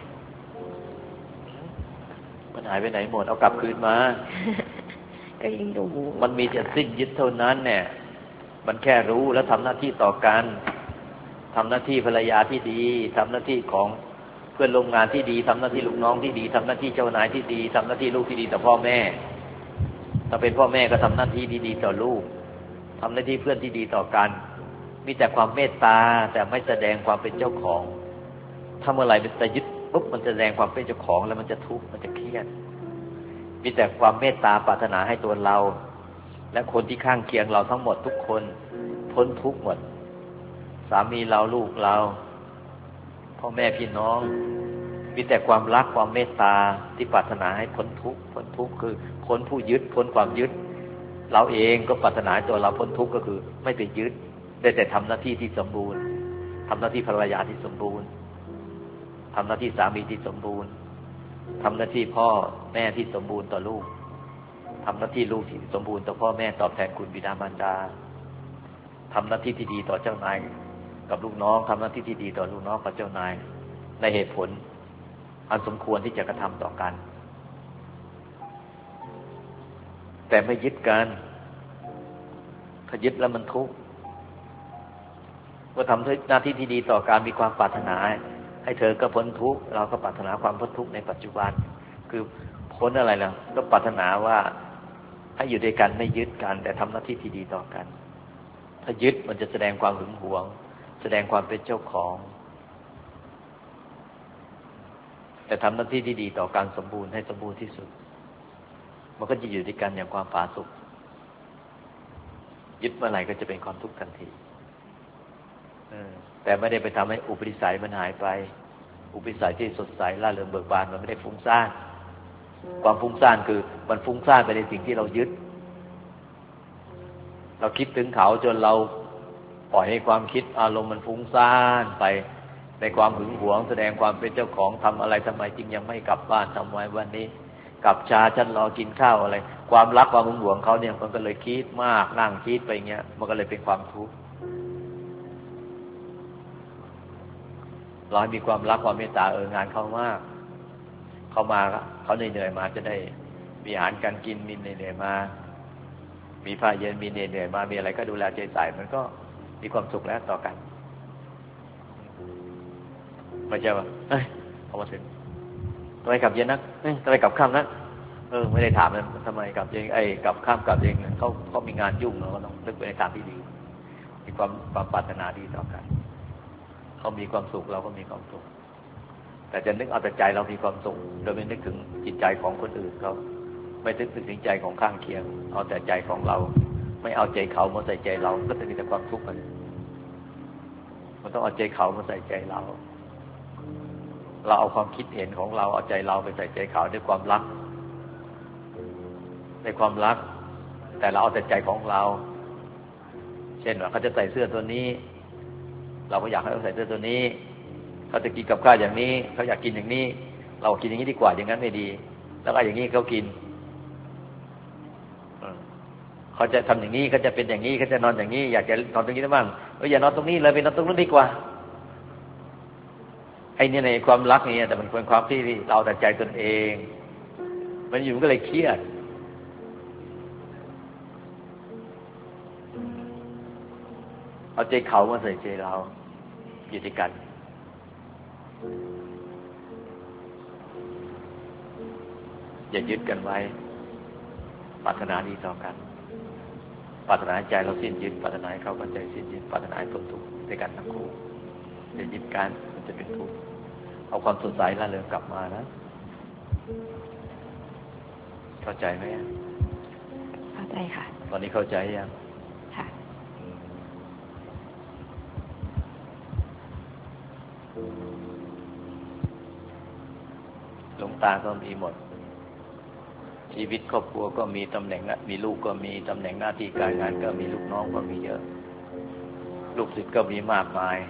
มันหายไปไหนหมดเอากลับคืนมาก็ยิ่งดูมันมีแต่สิ้นยึดเท่านั้นเนี่ยมันแค่รู้แล้วทำหน้าที่ต่อกันทำหน้าที่ภรรยาที่ดีทำหน้าที่ของเพื่อนร่วมงานที่ดีทำหน้าที่ลูกน้องที่ดีทำหน้าที่เจ้านายที่ดีทำหน้าที่ลูกที่ดีต่อพ่อแม่ถ้าเป็นพ่อแม่ก็ทำหน้าที่ดีๆต่อลูกทำหน้าที่เพื่อนที่ดีต่อกันมีแต่ความเมตตาแต่ไม่แสดงความเป็นเจ้าของถ้าเมื่อไหร่มันจะยึดปุ๊บมันจะแสดงความเป็นเจ้าของแล้วมันจะทุกข์มันจะเครียดมีแต่ความเมตตาปรารถนาให้ตัวเราและคนที่ข้างเคียงเราทั้งหมดทุกคนพ้นทุกข์หมดสามีเราลูกเราพ่อแม่พี่น้องมีแต่ความรักความเมตตาที่ปรารถนาให้พ้นทุกข์คือพ้นผู้ยึดพ้นความยึดเราเองก็ปรารถนาให้ตัวเราพ้นทุกข์ก็คือไม่ไปยึดได้แต่ทำหน้าที่ที่สมบูรณ์ทำหน้าที่ภรรยาที่สมบูรณ์ทำหน้าที่สามีที่สมบูรณ์ทำหน้าที่พ่อแม่ที่สมบูรณ์ต่อลูกทำหน้าที่ลูกที่สมบูรณ์ต่อพ่อแม่ตอบแทนคุณบิดามารดาทำหน้าที่ที่ดีต่อเจ้านายกับลูกน้องทำหน้าที่ที่ดีต่อลูกน้องกับเจ้านายในเหตุผลอันสมควรที่จะกระทำต่อกันแต่ไม่ยึดกันถ้ายึดแล้วมันทุกข์ว่าทำหน้าที่ที่ดีต่อการมีความปรารถนาให้เธอก็พ้นทุกข์เราก็ปรารถนาความพ้นทุกข์ในปัจจุบันคือพ้นอะไรล่ะก็ปรารถนาว่าให้อยู่ด้วยกันไม่ยึดกันแต่ทำหน้าที่ที่ดีต่อกันถ้ายึดมันจะแสดงความหึงหวงแสดงความเป็นเจ้าของแต่ทำหน้าที่ที่ดีต่อการสมบูรณ์ให้สมบูรณ์ที่สุดมันก็จะอยู่ด้วยกันอย่างความผาสุกยึดเมื่อไหร่ก็จะเป็นความทุกข์ทันทีแต่ไม่ได้ไปทำให้อุปนิสัยมันหายไปอุปนิสัยที่สดใสร่าเริงเบิกบานมันไม่ได้ฟุ้งซ่านความฟุ้งซ่านคือมันฟุ้งซ่านไปในสิ่งที่เรายึดเราคิดถึงเขาจนเราปล่อยให้ความคิดอารมณ์มันฟุ้งซ่านไปในความหึงหวงแสดงความเป็นเจ้าของทำอะไรทำไมจึงยังไม่กลับบ้านทำไมวันนี้กลับช้าฉันรอกินข้าวอะไรความรักความหึงหวงเขาเนี่ยมันก็เลยคิดมากนั่งคิดไปเงี้ยมันก็เลยเป็นความทุกข์เราให้มีความรักความเมตตางานเขามากเขามาเขาเหนื่อยมาจะได้มีอาหารการกินมีเหนื่อยมามีผ้าเย็นมีเหนื่อยมามีอะไรก็ดูแลใจใส่มันก็มีความสุขแล้วต่อกันไม่ใช่ว่าเอามาถึงทำไมกลับเย็นนักทำไมกลับค่ำนักไม่ได้ถามเลยทำไมกลับเย็นกลับค่ำกลับเย็นเขามีงานยุ่งเราก็ต้องนึกไปในทางที่ดีมีความปรารถนาดีต่อกันเขามีความสุขเราก็มีความสุขแต่จะนึกเอาแต่ใจเรามีความสุขโดยไม่นึกถึงจิตใจของคนอื่นเขาไม่นึกถึงใจของข้างเคียงเอาแต่ใจของเราไม่เอาใจเขามาใส่ใจเราก็จะมีแต่ความทุกข์มันต้องเอาใจเขามาใส่ใจเราเอาความคิดเห็นของเราเอาใจเราไปใส่ใจเขาด้วยความรักในความรักแต่เราเอาแต่ใจของเราเช่นว่าเขาจะใส่เสื้อตัวนี้เราก็อยากให้เขาใส่เสื้อตัวนี้เขาจะกินกับข้าวอย่างนี้เขาอยากกินอย่างนี้เรากินอย่างนี้ดีกว่าอย่างนั้นไม่ดีแล้วก็อย่างนี้เขากินเขาจะทำอย่างนี้เขาจะเป็นอย่างนี้เขาจะนอนอย่างนี้อยากจะนอนตรงนี้ได้บ้างอย่านอนตรงนี้เลยไปนอนตรงนู้นดีกว่าอ้เนี่ยในความรักนี่แต่มันเป็นความที่เราแต่ใจตนเองมันอยู่ก็เลยเครียดเอาใจเขามาใส่ใจเราอยู่ด้วยกันอย่ายึดกันไว้ปรารถนาดีต่อกันปรารถนาใจเราสิ้นยึดปรารถนาเขาก็ใจสิ้นยึดปรารถนาพ้นทุกข์ด้วยกันทั้งคู่อย่ายึดกันมันจะเป็นทุกข์เอาความสดใสร่าเริงกลับมานะเข้าใจไหมเข้าใจค่ะตอนนี้เข้าใจยังค่ะหลวงตาก็มีหมดชีวิตครอบครัวก็มีตำแหน่งมีลูกก็มีตำแหน่งหน้าที่การงานก็มีลูกน้องก็มีเยอะลูกศิษย์ก็มีมากมาย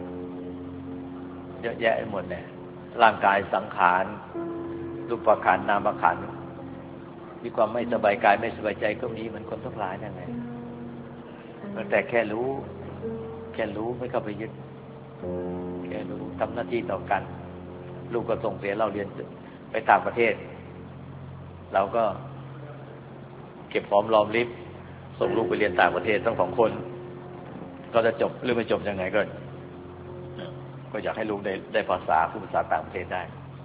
เยอะแยะหมดเลยร่างกายสังขารรูปขันธ์นามขันธ์มีความไม่สบายกายไม่สบายใจก็มีเหมือนคนทั้งหลายนั่นแหละแต่แค่รู้ไม่เข้าไปยึดแค่รู้ทำหน้าที่ต่อกันลูกก็ส่งเสียเราเรียนไปต่างประเทศเราก็เก็บหอมรอมริบส่งลูกไปเรียนต่างประเทศทั้ง2 คนก็จะจบหรือไม่จบยังไงก็อยากให้ลูกได้ภาษาพูดภาษาต่างประเทศได้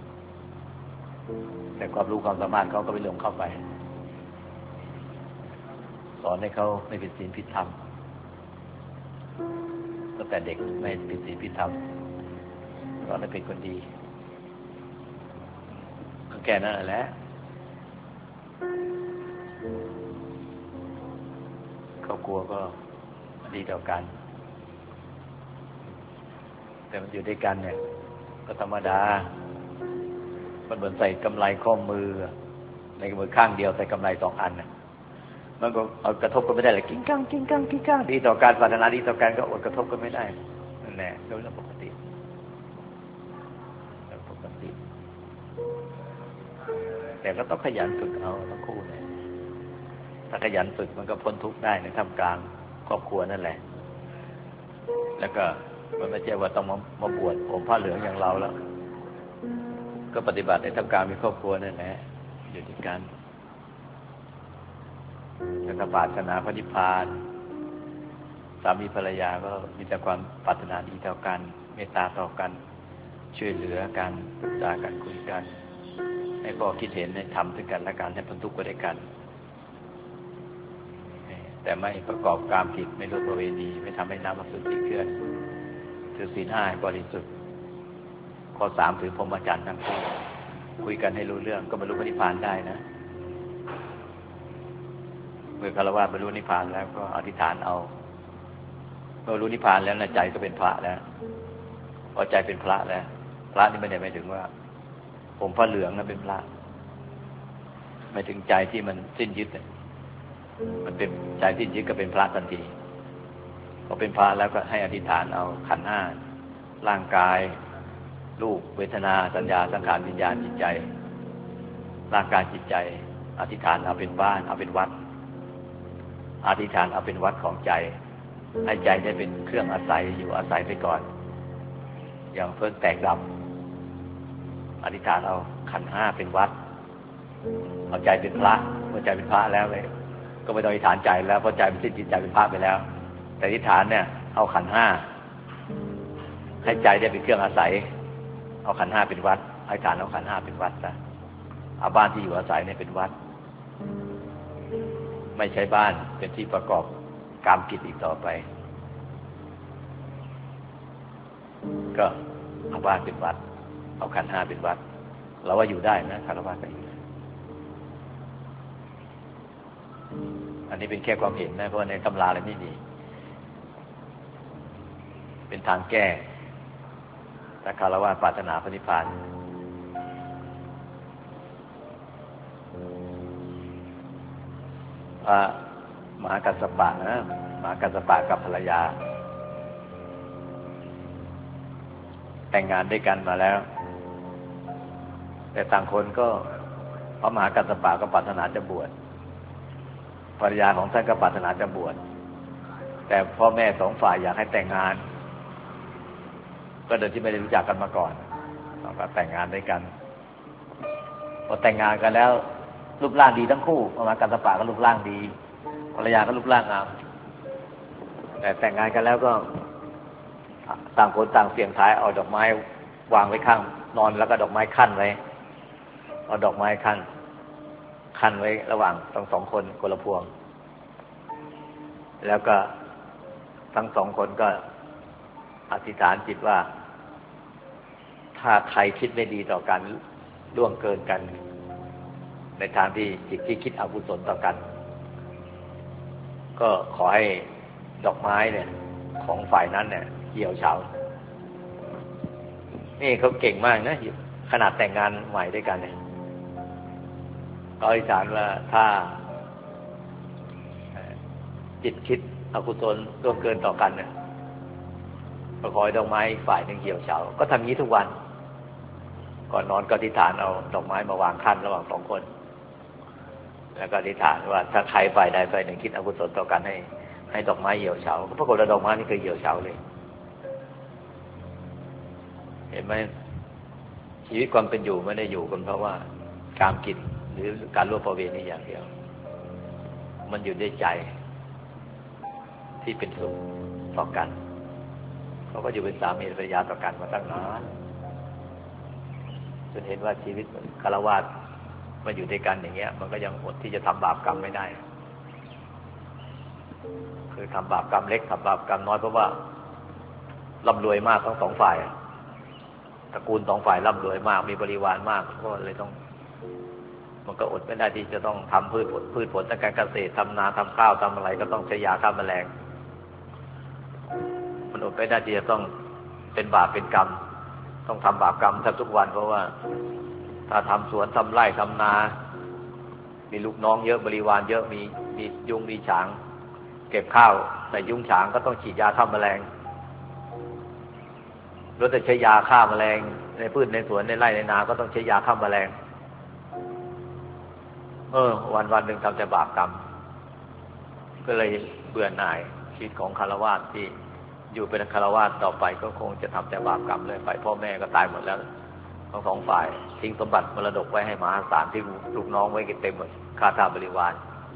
แต่ความรู้ความสามารถเขาก็ไปลงเข้าไปสอนให้เขาไม่ผิดศีลผิดธรรมตั้งแต่เด็กไม่ผิดศีลผิดธรรมสอนให้เป็นคนดีก็แค่นั้นแหละครอบครัวก็ดีต่อกันแต่มันอยู่ด้วยกันเนี่ยก็ธรรมดามันเหมือนใส่กำไลข้อมือในมือข้างเดียวใส่กำไล2 อันน่ะมันก็เอากระทบกันไม่ได้เลยกิ้งก้างดีต่อการปรารถนาดีต่อกันก็อดกระทบกันไม่ได้นั่นแหละโดยปกติแต่ก็ต้องขยันฝึกเอาทั้งคู่เนี่ยถ้าขยันฝึกมันก็พ้นทุกข์ได้ในท่ามกลางครอบครัวนั่นแหละแล้วก็มันไม่ใช่ว่าต้องมาบวชผมผ้าเหลืองอย่างเราแล้วก็ปฏิบัติในท่ามกลางมีครอบครัวนั่นแหละอยู่ด้วยกันแล้วก็ปรารถนาพระนิพพานสามีภรรยาก็มีแต่ความปรารถนาดีต่อกันเมตตาต่อกันช่วยเหลือกันปรึกษากันคุยกันให้ข้อคิดเห็นให้ทำด้วยกันและกันให้พ้นทุกข์ไปด้วยกันแต่ไม่ประกอบกามผิดไม่ล่วงประเวณีไม่ทำให้น้ำอสุจิเกลื่อนถือศีล 5บริสุทธิ์ข้อ 3ถือพรหมจรรย์ทั้งคู่คุยกันให้รู้เรื่องก็บรรลุพระนิพพานได้นะเมื่อฆราวาสบรรลุนิพพานแล้วก็อธิษฐานเอาเมื่อบรรลุนิพพานแล้วใจก็เป็นพระแล้วพอใจเป็นพระแล้วพระนี่ไม่ได้หมายถึงว่าผมผ้าเหลืองนะเป็นพระหมายถึงใจที่มันสิ้นยึดมันเป็นใจสิ้นยึดก็เป็นพระทันทีพอเป็นพระแล้วก็ให้อธิษฐานเอาขันธ์ 5ร่างกายรูปเวทนาสัญญาสังขารวิญญาณจิตใจร่างกายจิตใจอธิษฐานเอาเป็นบ้านเอาเป็นวัดอธิษฐานเอาเป็นวัดของใจให้ใจได้เป็นเครื่องอาศัยอยู่อาศัยไปก่อนอย่างเพิ่งแตกดับอธิษฐานเอาขันธ์ 5เป็นวัดเอาใจเป็นพระเมื่อใจเป็นพระแล้วเลยก็ไม่ต้องอธิษฐานใจแล้วเพราะใจมันสิ้นจิตใจเป็นพระไปแล้วแต่อธิษฐานเนี่ยเอาขันธ์ 5ให้ใจได้เป็นเครื่องอาศัยเอาขันธ์ 5เป็นวัดอธิษฐานเอาขันธ์ 5เป็นวัดซะเอาบ้านที่อยู่อาศัยเนี่ยเป็นวัดไม่ใช่บ้านเป็นที่ประกอบกรรมกิจอีกต่อไปก็เอาบ้านเป็นวัดเอาขันธ์ 5เป็นวัดเราว่าอยู่ได้นะคารวะก็อยู่อันนี้เป็นแค่ความเห็นนะเพราะในตำราอะไรไม่มีเป็นทางแก้ถ้าคารวะปรารถนาพระนิพพานพระมหากัสสปะนะมหากัสสปะกับภรรยาแต่งงานด้วยกันมาแล้วแต่ต่างคนก็พระมหากัสสปะก็ปรารถนาจะบวชภรรยาของท่านก็ปรารถนาจะบวชแต่พ่อแม่2 ฝ่ายอยากให้แต่งงานก็โดยที่ไม่ได้รู้จักกันมาก่อนเราก็แต่งงานด้วยกันพอแต่งงานกันแล้วรูปร่างดีทั้งคู่ประมาณกัสสปะก็รูปร่างดีภรรยาก็รูปร่างงามแต่แต่งงานกันแล้วก็ต่างคนต่างเสี่ยงทายเอาดอกไม้วางไว้ข้างนอนแล้วก็ดอกไม้คั่นไว้เอาดอกไม้คั่นไว้ระหว่างทั้งสองคนคนละพวงแล้วก็ทั้งสองคนก็อธิษฐานจิตว่าถ้าใครคิดไม่ดีต่อกันล่วงเกินกันในทางที่จิตที่คิดอกุศลต่อกันก็ขอให้ดอกไม้เนี่ยของฝ่ายนั้นเนี่ยเหี่ยวเฉานี่เขาเก่งมากนะขนาดแต่งงานใหม่ด้วยกันเนี่ยเขาอธิษฐานว่าถ้าจิตคิดอกุศลล่วงเกินต่อกันเนี่ยก็ขอให้ดอกไม้ฝ่ายหนึ่งเหี่ยวเฉาก็ทำงี้ทุกวันก่อนนอนก็อธิษฐานเอาดอกไม้มาวางคั่นระหว่างสองคนแล้วก็อธิษฐานว่าถ้าใครฝ่ายใดฝ่ายหนึ่งคิดอกุศลต่อกันให้ดอกไม้เหี่ยวเฉาก็ปรากฏว่าดอกไม้นี่เคยเหี่ยวเฉาเลยเห็นไหมชีวิตความเป็นอยู่ไม่ได้อยู่กันเพราะว่ากามกินหรือการร่วมประเวณีอย่างเดียวมันอยู่ด้วยใจที่เป็นสุขต่อกันเขาก็อยู่เป็นสามีภรรยาต่อกันมาตั้งนานจนเห็นว่าชีวิตฆราวาสมาอยู่ด้วยกันอย่างเงี้ยมันก็ยังอดที่จะทำบาปกรรมไม่ได้คือทำบาปกรรมเล็กทำบาปกรรมน้อยเพราะว่าร่ำรวยมากทั้งสองฝ่ายตระกูลสองฝ่ายร่ำรวยมากมีบริวารมากก็เลยต้องมันก็อดไม่ได้ที่จะต้องทำพืชผลทางการเกษตรทำนาทำข้าวทำอะไรก็ต้องใช้ยาฆ่าแมลงมันอดไม่ได้ที่จะต้องเป็นบาปเป็นกรรมต้องทำบาปกรรมแทบทุกวันเพราะว่าถ้าทำสวนทำไร่ทำนามีลูกน้องเยอะบริวารเยอะมียุงมีฉางเก็บข้าวใส่ยุงฉางก็ต้องฉีดยาฆ่าแมลงรถจะใช้ยาฆ่าแมลงในพืชในสวนในไร่ในนาก็ต้องใช้ยาฆ่าแมลงวันหนึ่งทำแต่บาปกรรมก็เลยเบื่อหน่ายชีวิตของฆราวาสที่อยู่เป็นฆราวาสต่อไปก็คงจะทำแต่บาปกรรมเลยไปพ่อแม่ก็ตายหมดแล้วทั้งสองฝ่ายทิ้งสมบัติมรดกไว้ให้มหาศาลที่ลูกน้องไว้เต็มหมดข้าทาสบริวาร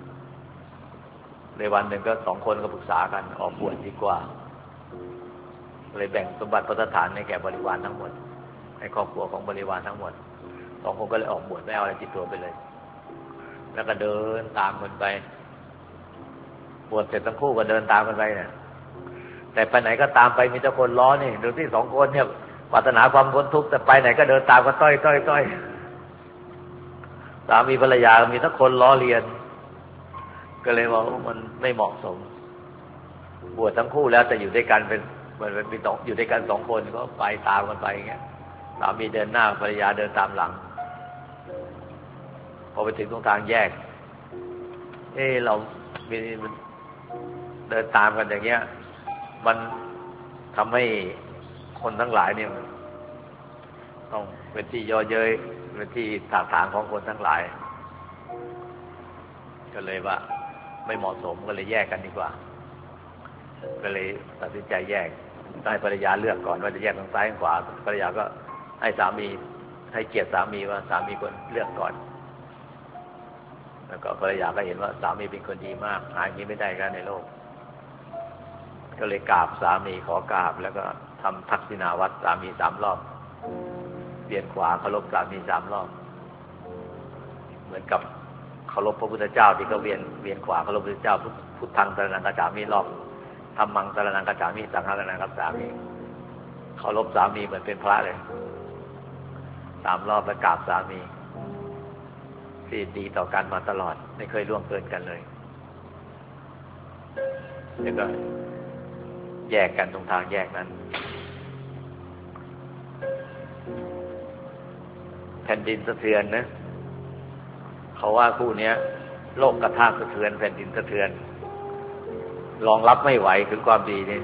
ในวันหนึ่งก็สองคนก็ปรึกษากันออกบวชดีกว่าเลยแบ่งสมบัติพระสถานให้แก่บริวารทั้งหมดให้ครอบครัวของบริวารทั้งหมดสองคนก็เลยออกบวชไม่เอาอะไรติดตัวไปเลยแล้วก็เดินตามกันไปบวชเสร็จทั้งคู่ก็เดินตามกันไปเนี่ยแต่ไปไหนก็ตามไปมีแต่คนล้อนี่ดูที่สองคนเนี่ยปรารถนาความพ้นทุกข์แต่ไปไหนก็เดินตามกันต้อยสามีภรรยามีทั้งคนล้อเลียนก็เลยว่ามันไม่เหมาะสมบวชทั้งคู่แล้วแต่อยู่ด้วยกันเป็นอยู่ด้วยกันสองคนก็ไปตามกันไปอย่างเงี้ยสามีเดินหน้าภรรยาเดินตามหลังพอไปถึงตรงทางแยกเราเดินตามกันอย่างเงี้ยมันทำให้คนทั้งหลายเนี่ยต้องเป็นที่ย่อเย้ยเป็นที่ถากถางของคนทั้งหลายก็เลยว่าไม่เหมาะสมก็เลยแยกกันดีกว่าก็เลยตัดสินใจแยกให้ภรรยาเลือกก่อนว่าจะแยกทางซ้ายทางขวาภรรยาก็ให้สามีให้เกียรติสามีว่าสามีควรเลือกก่อนแล้วก็ภรรยาก็เห็นว่าสามีเป็นคนดีมากหาอย่างนี้ไม่ได้กันในโลกก็เลยกราบสามีขอกราบแล้วก็ทำทักษิณาวัตรสามี3 รอบเวียนขวาเคารพสามี3 รอบเหมือนกับเคารพพระพุทธเจ้าที่เขาเวียนขวาเคารพพระพุทธเจ้าพุทธังสรณังคัจฉามิรอบธัมมังสรณังคัจฉามิสังฆังสรณังคัจฉามิเคารพสามีเหมือนเป็นพระเลย3 รอบแล้วกราบสามีที่ดีต่อกันมาตลอดไม่เคยล่วงเกินกันเลยแล้วก็แยกกันตรงทางแยกนั้นแผ่นดินสะเทือนนะเขาว่าคู่นี้โลกกระทากสะเทือนแผ่นดินสะเทือนรองรับไม่ไหวถึงความดีนี่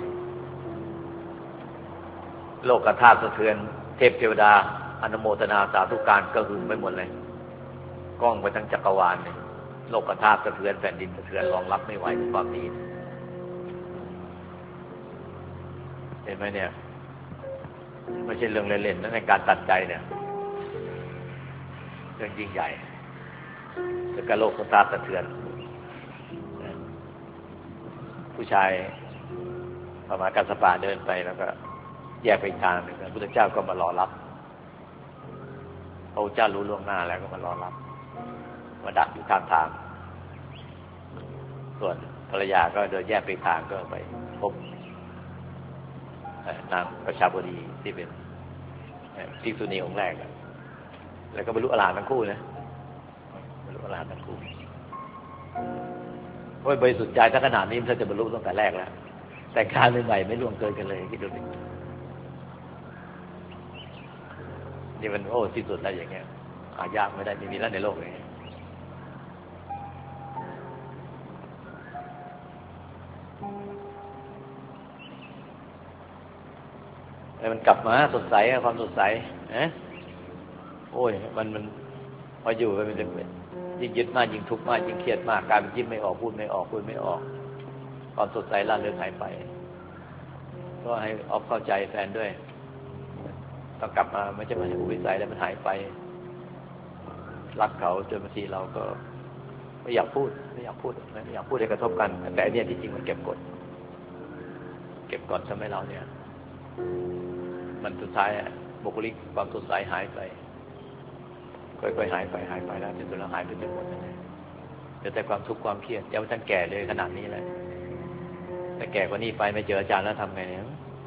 โลกกระทากสะเทือนเทพเทวดาอนุโมทนาสาธุการก็หึงไปหมดเลยกล้องไปทั้งจักรวาลเนี่ยโลกธาตุสะเทือนแผ่นดินสะเทือนรองรับไม่ไหวในความดีเห็นไหมเนี่ยไม่ใช่เรื่องเล่นๆนะในการตัดใจเนี่ยเรื่องยิ่งใหญ่แล้วก็โลกสตาร์สะเทือนผู้ชายพระมหากัสสปะเดินไปแล้วก็แยกไปทางหนึ่งพระพุทธเจ้าก็มารอรับพระพุทธเจ้ารู้ล่วงหน้าแล้วก็มารอรับมาดักอยู่ข้างทางส่วนภรรยาก็เดินแยกไปทางก็ไปพบนางประชาบดีที่เป็นภิกษุณีองค์แรกแล้วก็บรรลุอรหันต์ทั้งคู่นะบรรลุอรหันต์ทั้งคู่โอ้ยบริสุทธิ์ใจถ้าขนาดนี้มันจะบรรลุตั้งแต่แรกแล้วแต่การใหม่ๆไม่ล่วงเกินกันเลยคิดดูดินี่มันโอ้ที่สุดแล้วอย่างเงี้ยหายากไม่ได้ไม่มีแล้วในโลกนี้มันกลับมาสดใสความสดใสโอ้ยมันพออยู่ไปมันจะยิ่งยึดมากยิ่งทุกข์มากยิ่งเครียดมากการยิ้มไม่ออกพูดไม่ออกคุยไม่ออกความสดใสล่าเริงหายไปก็ให้ออฟเข้าใจแฟนด้วยต้องกลับมาไม่ใช่มาอุปนิสัยแล้วมันหายไปรักเขาจนบางทีเราก็ไม่อยากพูดไม่อยากพูดให้กระทบกันแต่เนี่ยที่จริงมันเก็บกดทำให้เราเนี่ยมันสุดท้ายบุคลิกความสดใสหายไปค่อยๆหายไปแล้วจนสุดแล้วหายไปจนหมดเลยแต่ความทุกข์ความเครียดยังไม่ทันแก่เลยขนาดนี้เลยแต่แก่กว่านี้ไปไม่เจออาจารย์แล้วทำไงเนี่ย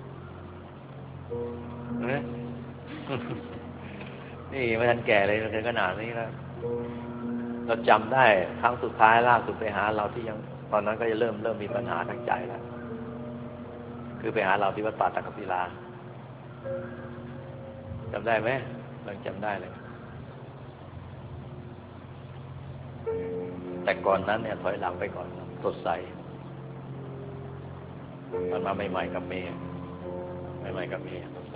นี่ไม่ทันแก่เลยถึงขนาดนี้แล้วเราจำได้ครั้งสุดท้ายล่าสุดไปหาเราที่ยังตอนนั้นก็จะเริ่มมีปัญหาทางใจแล้วคือไปหาเราที่วัดป่าตะกศิลาจำได้ไหมเราจำได้เลยแต่ก่อนนั้นเนี่ยถอยหลังไปก่อนสดใสมันมาใหม่ๆกับเมย์สดใส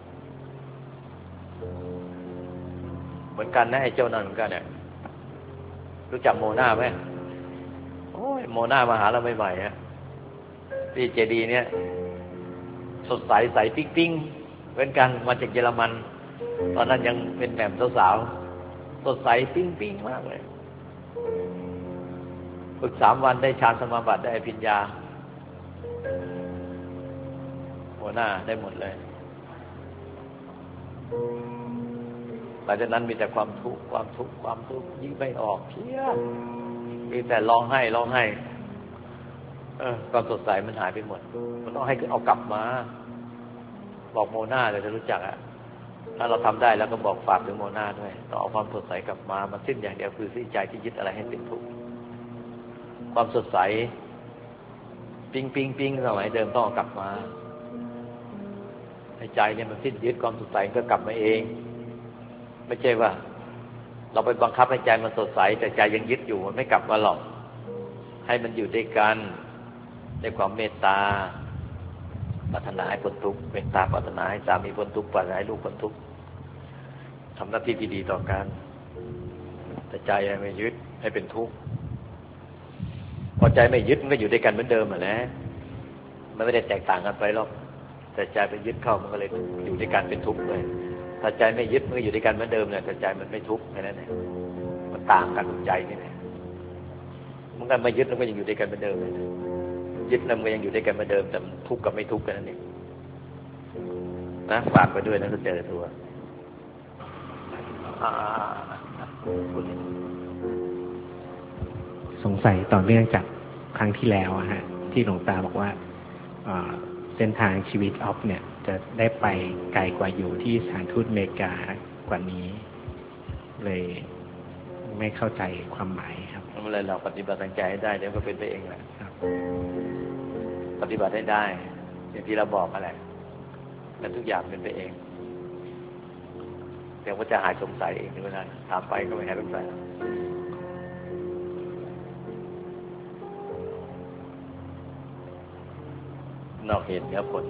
เหมือนกันนะไอ้เจ้านั่นเหมือนกันเนี่ยรู้จักโมนาไหมโอ้ยโมนามาหาเราใหม่ๆฮะที่เจดีเนี่ยสดใสใสปิ๊งเหมือนกันมาจากเยอรมันตอนนั้นยังเป็นแหม่มสาวๆสดใสปิ๊งมากเลยฝึก3 วันได้ฌานสมาบัติได้อภิญญาหัวหน้าได้หมดเลยหลังจากนั้นมีแต่ความทุกข์ยิ่งไม่ออกเครียดมีแต่ร้องไห้ความสดใสมันหายไปหมดมันต้องให้เอากลับมาบอกโมนาเลยจะรู้จักถ้าเราทำได้แล้วก็บอกฝากถึงโมนาด้วยต้องเอาความสดใสกลับมามันสิ้นอย่างเดียวคือสิ้นใจที่ยึดอะไรให้เป็นทุกข์ความสดใสปิ๊งสมัยเดิมต้องเอากลับมาให้ใจเนี่ยมันสิ้นยึดความสดใสก็กลับมาเองไม่ใช่ว่าเราไปบังคับให้ใจมันสดใสแต่ใจยังยึดอยู่มันไม่กลับมาหรอกให้มันอยู่ด้วยกันในความเมตตาปรารถนาให้พ้นทุกข์เมตตาปรารถนาให้สามีพ้นทุกข์ปรารถนาให้ลูกพ้นทุกข์ทำหน้าที่ที่ดีต่อกันแต่ใจไม่ยึดให้เป็นทุกข์พอใจไม่ยึดมันก็อยู่ด้วยกันเหมือนเดิมแหละมันไม่ได้แตกต่างกันไปหรอกแต่ใจไปยึดเข้ามันก็เลยอยู่ด้วยกันเป็นทุกข์เลยถ้าใจไม่ยึดมันก็อยู่ด้วยกันเหมือนเดิมเนี่ยแต่ใจมันไม่ทุกข์แค่นั้นเองมันต่างกันใจนี่แหละมันก็ไม่ยึดมันก็ยังอยู่ด้วยกันเหมือนเดิมเลยยึดมันก็ยังอยู่ด้วยกันเหมือนเดิมแต่ทุกข์กับไม่ทุกข์กันนั่นเองนะฝากไปด้วยนะถ้าเจอตัวสงสัยต่อเนื่องจากครั้งที่แล้วที่หลวงตาบอกว่าเส้นทางชีวิตออฟเนี่ยจะได้ไปไกลกว่าอยู่ที่สถานทูตอเมริกากว่านี้เลยไม่เข้าใจความหมายครับไม่เป็นไรเราปฏิบัติทางใจให้ได้เดี๋ยวก็เป็นไปเองแหละปฏิบัติให้ได้อย่างที่เราบอกนั่นแหละแล้วทุกอย่างเป็นไปเองเดี๋ยวก็จะหายสงสัยเองในเวลาถามไปก็ไม่หายสงสัยนอกเหตุเหนือผล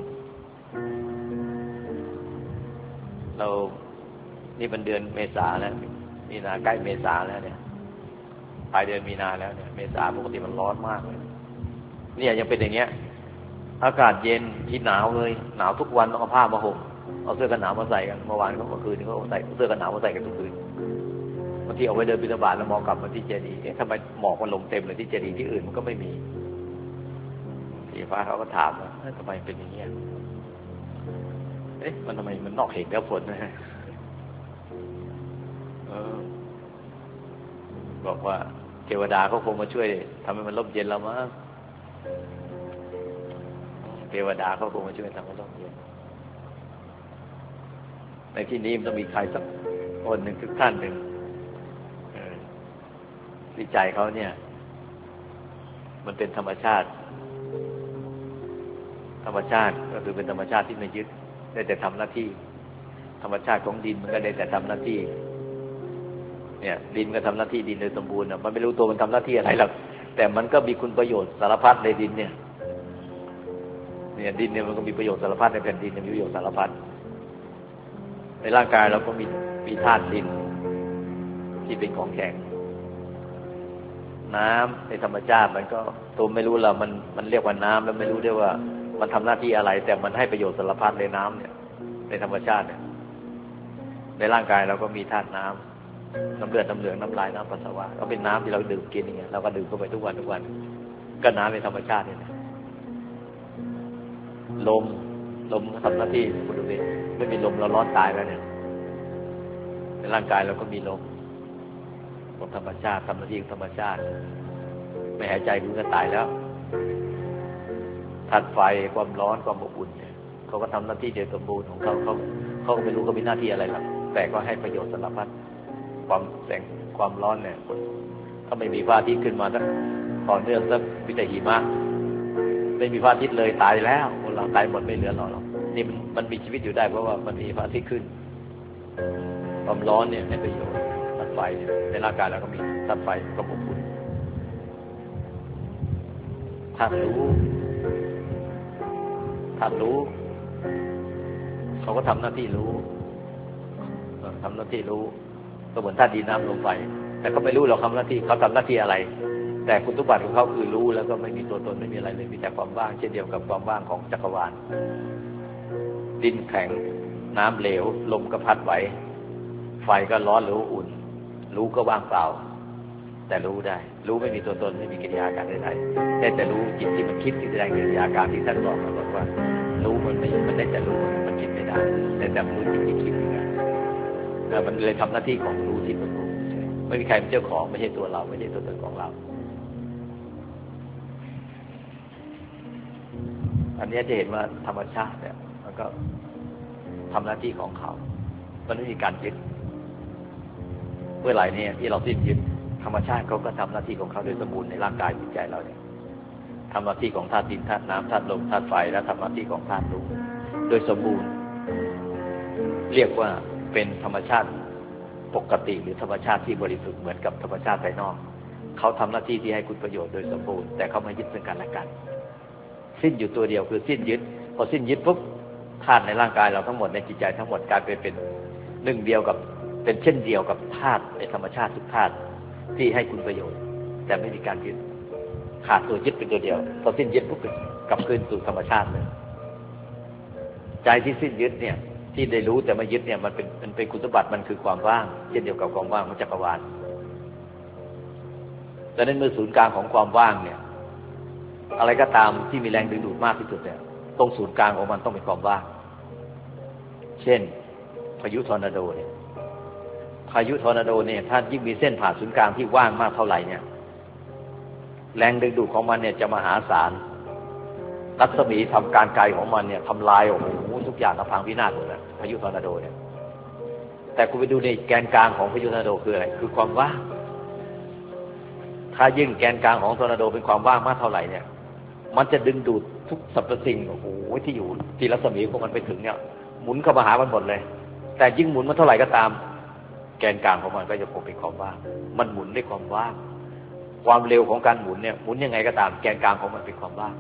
เรานี่เป็นเดือนเมษาแล้วมีนาใกล้เมษาแล้วเนี่ยปลายเดือนมีนาแล้วเนี่ยเมษาปกติมันร้อนมากเลยเนี่ยยังเป็นอย่างเงี้ยอากาศเย็นที่หนาวเลยหนาวทุกวันต้องเอาผ้ามาห่มเอาเสื้อกันหนาวมาใส่กันเมื่อวานเขาเมื่อคืนนี้เขาใส่เสื้อกันหนาวมาใส่กันทุกคืนบางทีเอาไปเดินบิณฑบาตแล้วมองกลับมาที่เจดีย์ทำไมหมอกมันลงเต็มเลยที่เจดีย์ที่อื่นมันก็ไม่มีสีฟ้าเขาก็ถามว่าทำไมเป็นอย่างนี้มันทำไมมันนอกเหตุแล้วผลนะฮะบอกว่าเทวดาเขาคงมาช่วยทำให้มันร่มเย็นแล้วมั้งเทวดาเขาคงมาช่วยทำให้ร่มเย็นในที่นี้มันต้องมีใครสักคนหนึ่งทุกท่านหนึ่งวิจัยเขาเนี่ยมันเป็นธรรมชาติก็คือเป็นธรรมชาติที่ไม่ยึดได้แต่ทำหน้าที่ธรรมชาติของดินมันก็ได้แต่ทำหน้าที่เนี่ยดินก็ทำหน้าที่ดินโดยสมบูรณ์มันไม่รู้ตัวมันทำหน้าที่อะไรหรอกแต่มันก็มีคุณประโยชน์สารพัดในดินเนี่ยดินเนี่ยมันก็มีประโยชน์สารพัดในแผ่นดินมีประโยชน์สารพัดในร่างกายเราก็มีธาตุดินที่เป็นของแข็งน้ำในธรรมชาติมันก็ตัวไม่รู้เรามันเรียกว่าน้ำแล้วไม่รู้ด้วยว่ามันทำหน้าที่อะไรแต่มันให้ประโยชน์สารพัดในน้ำเนี่ยในธรรมชาติเนี่ยในร่างกายเราก็มีธาตุน้ำเลือดน้ำเหลืองน้ำลายน้ำปัสสาวะก็เป็นน้ำที่เราดื่มกินอย่างเงี้ยเราก็ดื่มเข้าไปทุกวันก็น้ำในธรรมชาติเนี่ยลมทำหน้าที่คุณดูดิไม่มีลมเราร้อนตายแล้วเนี่ยในร่างกายเราก็มีลมธรรมชาติทำหน้าที่ของธรรมชาติไม่หายใจคุณก็ตายแล้วธาตุไฟความร้อนความอบอุ่นเนี่ยเขาก็ทำหน้าที่เดียวสมบูรณ์ของเขาก็ไม่รู้เขามีหน้าที่อะไรหรอกแต่ก็ให้ประโยชน์สารพัดความแสงความร้อนเนี่ยถ้าไม่มีพระอาทิตย์ขึ้นมาสักต่อเนื่องสักวิตาหิมะไม่มีพระอาทิตย์เลยตายแล้วคนเราตายหมดไม่เหลือหรอกนี่มันมีชีวิตอยู่ได้เพราะว่ามันมีพระอาทิตย์ขึ้นความร้อนเนี่ยให้ประโยชน์ธาตุไฟในร่างกายเราก็มีธาตุไฟก็อบอุ่นธาตุรู้เขาก็ทำหน้าที่รู้ทำหน้าที่รู้ก็เหมือนธาตุดินน้ำลมไฟแต่ก็ไม่รู้เราทำหน้าที่เขาทำหน้าที่อะไรแต่คุณสมบัติของเขาคือรู้แล้วก็ไม่มีตัวตนไม่มีอะไรเลยมีแต่ความว่างเช่นเดียวกับความว่างของจักรวาลดินแข็งน้ำเหลวลมก็พัดไหวไฟก็ร้อนหรืออุ่นรู้ก็ว่างเปล่าแต่รู้ได้รู้ไม่มีตัวตนไม่มีกิริยาการใดๆได้แต่รู้จิตที่มันคิดที่แสดงกิริยาการที่ท่านบอกว่ารู้มันได้แต่รู้มันคิดไม่ได้แต่รู้จิตที่คิดอย่างนั้นมันเลยทำหน้าที่ของรู้ที่มันรู้ไม่มีใครเป็นเจ้าของไม่ใช่ตัวเราไม่ใช่ตัวตนของเราอันนี้จะเห็นว่าธรรมชาติเนี่ยมันก็ทำหน้าที่ของเขามันไม่มีการยึดเมื่อไหร่เนี่ยที่เราสิ้นยึดธรรมชาติเขาก็ทำหน้าที่ของเขาโดยสมบูรณ์ในร่างกายจิตใจเราเนี่ยทำหน้าที่ของธาตุดินธาตุน้ำธาตุลมธาตุไฟและทำหน้าที่ของธาตุรู้โดยสมบูรณ์เรียกว่าเป็นธรรมชาติปกติหรือธรรมชาติที่บริสุทธิ์เหมือนกับธรรมชาติภายนอกเขาทำหน้าที่ที่ให้คุณประโยชน์โดยสมบูรณ์แต่เขาไม่ยึดซึ่งกันและกันสิ้นอยู่ตัวเดียวคือสิ้นยึดพอสิ้นยึดปุ๊บธาตุในร่างกายเราทั้งหมดในจิตใจทั้งหมดกลายเป็นหนึ่งเดียวกับเป็นเช่นเดียวกับธาตุในธรรมชาติทุกธาตุที่ให้คุณประโยชน์แต่ไม่มีการยึดขาดตัวยึดเป็นตัวเดียวพอสิ้นยึดปุ๊บกลับคืนสู่ธรรมชาติเลยใจที่สิ้นยึดเนี่ยที่ได้รู้แต่ไม่ยึดเนี่ยมันเป็นคุณสมบัติมันคือความว่างเช่นเดียวกับความว่างของจักรวาลแต่ในเมื่อศูนย์กลางของความว่างเนี่ยอะไรก็ตามที่มีแรงดึงดูดมากที่สุดเนี่ยตรงศูนย์กลางของมันต้องเป็นความว่างเช่นพายุทอร์นาโดเนี่ยพายุทอร์นาโดเนี่ยถ้ายิ่งมีเส้นผ่าศูนย์กลางที่ว่างมากเท่าไหร่เนี่ยแรงดึงดูดของมันเนี่ยจะมหาศาลรัศมีทำการไกลของมันเนี่ยทำลายโอ้โหทุกอย่างพังพินาศหมดเลยพายุทอร์นาโดเนี่ยแต่คุณไปดูในแกนกลางของพายุทอร์นาโดคืออะไรคือความว่างถ้ายิ่งแกนกลางของทอร์นาโดเป็นความว่างมากเท่าไหร่เนี่ยมันจะดึงดูดทุกสรรพสิ่งโอ้โหที่อยู่ที่รัศมีของมันไปถึงเนี่ยหมุนเข้ามาหามันหมดเลยแต่ยิ่งหมุนมันเท่าไหร่ก็ตามแกนกลางของมันก็จะคงเป็นความว่างมันหมุนด้วยความว่างความเร็วของการหมุนเนี่ยหมุนยังไงก็ตามแกนกลางของมันเป็นความว่าง